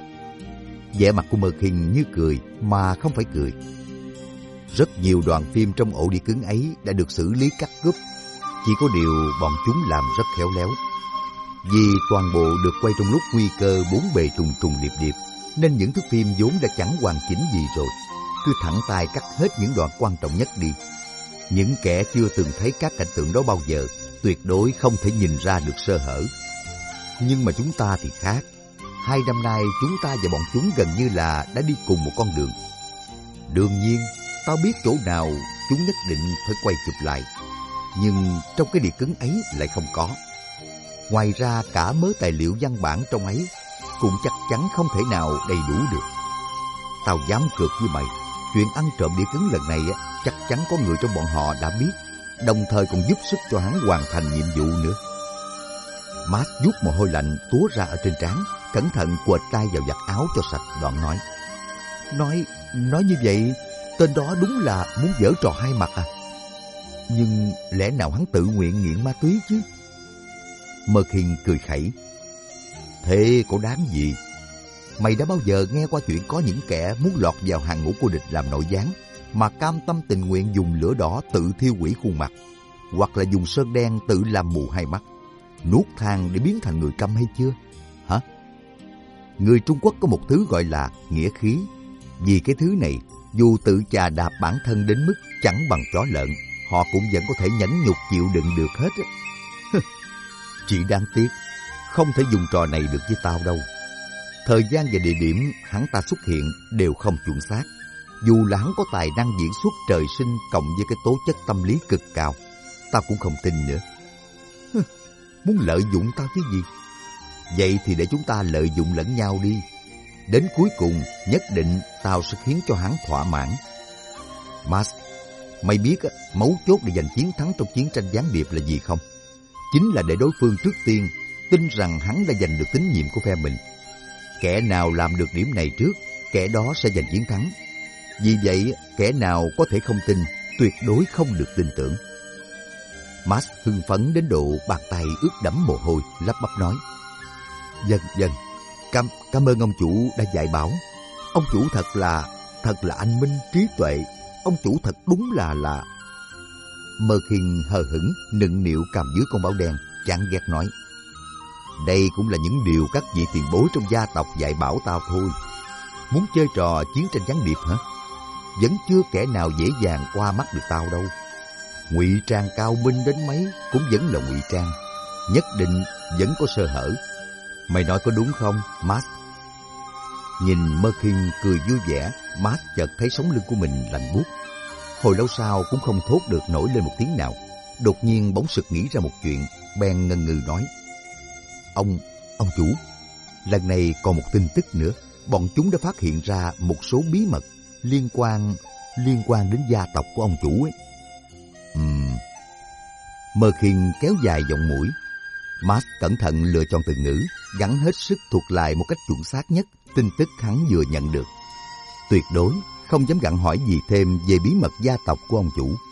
Vẻ mặt của Merkin như cười mà không phải cười. Rất nhiều đoạn phim trong ổ đĩa cứng ấy đã được xử lý cắt cúp. Chỉ có điều bọn chúng làm rất khéo léo. Vì toàn bộ được quay trong lúc nguy cơ bốn bề trùng trùng điệp điệp, nên những thước phim vốn đã chẳng hoàn chỉnh gì rồi, cứ thẳng tay cắt hết những đoạn quan trọng nhất đi. Những kẻ chưa từng thấy các cảnh tượng đó bao giờ tuyệt đối không thể nhìn ra được sơ hở. Nhưng mà chúng ta thì khác. 2 năm nay chúng ta và bọn chúng gần như là đã đi cùng một con đường. Đương nhiên, tao biết chỗ nào chúng nhất định phải quay chụp lại. Nhưng trong cái đĩa cứng ấy lại không có. Ngoài ra cả mớ tài liệu văn bản trong ấy cũng chắc chắn không thể nào đầy đủ được. Tao dám cược với mày, chuyện ăn trộm đĩa cứng lần này chắc chắn có người trong bọn họ đã biết, đồng thời còn giúp sức cho hắn hoàn thành nhiệm vụ nữa. Max vuốt mồ hôi lạnh túa ra ở trên trán, cẩn thận quệt tay vào giặt áo cho sạch, đoạn nói như vậy, tên đó đúng là muốn giở trò hai mặt à? Nhưng lẽ nào hắn tự nguyện nghiện ma túy chứ? Merkin cười khẩy. Thế có đáng gì? Mày đã bao giờ nghe qua chuyện có những kẻ muốn lọt vào hàng ngũ của địch làm nội gián mà cam tâm tình nguyện dùng lửa đỏ tự thiêu hủy khuôn mặt, hoặc là dùng sơn đen tự làm mù hai mắt, nuốt than để biến thành người câm hay chưa? Hả? Người Trung Quốc có một thứ gọi là nghĩa khí. Vì cái thứ này, dù tự chà đạp bản thân đến mức chẳng bằng chó lợn, họ cũng vẫn có thể nhẫn nhục chịu đựng được hết. Chỉ đáng tiếc, không thể dùng trò này được với tao đâu. Thời gian và địa điểm hắn ta xuất hiện đều không chuẩn xác. Dù là hắn có tài năng diễn xuất trời sinh cộng với cái tố chất tâm lý cực cao, tao cũng không tin nữa. Muốn lợi dụng tao chứ gì? Vậy thì để chúng ta lợi dụng lẫn nhau đi. Đến cuối cùng, nhất định tao sẽ khiến cho hắn thỏa mãn. Max, mày biết mấu chốt để giành chiến thắng trong chiến tranh gián điệp là gì không? Chính là để đối phương trước tiên tin rằng hắn đã giành được tín nhiệm của phe mình. Kẻ nào làm được điểm này trước, kẻ đó sẽ giành chiến thắng. Vì vậy, kẻ nào có thể không tin, tuyệt đối không được tin tưởng. Max hưng phấn đến độ bàn tay ướt đẫm mồ hôi, lắp bắp nói. Vâng, cảm ơn ông chủ đã dạy bảo. Ông chủ thật là anh minh trí tuệ. Ông chủ thật đúng là... Merkin hờ hững nựng nịu cầm dưới con báo đen, chán ghét nói. Đây cũng là những điều các vị tiền bối trong gia tộc dạy bảo tao thôi. Muốn chơi trò chiến tranh gián điệp hả? Vẫn chưa kẻ nào dễ dàng qua mắt được tao đâu. Ngụy trang cao minh đến mấy cũng vẫn là ngụy trang, nhất định vẫn có sơ hở. Mày nói có đúng không, Max? Nhìn Merkin cười vui vẻ, Max chợt thấy sống lưng của mình lạnh buốt. Hồi lâu sau cũng không thốt được nổi lên một tiếng nào. Đột nhiên bỗng sực nghĩ ra một chuyện, bèn ngần ngừ nói. Ông chủ, lần này còn một tin tức nữa. Bọn chúng đã phát hiện ra một số bí mật liên quan đến gia tộc của ông chủ ấy. Merkin kéo dài giọng mũi. Max cẩn thận lựa chọn từ ngữ, gắng hết sức thuộc lại một cách chuẩn xác nhất tin tức hắn vừa nhận được. Tuyệt đối không dám gặng hỏi gì thêm về bí mật gia tộc của ông chủ.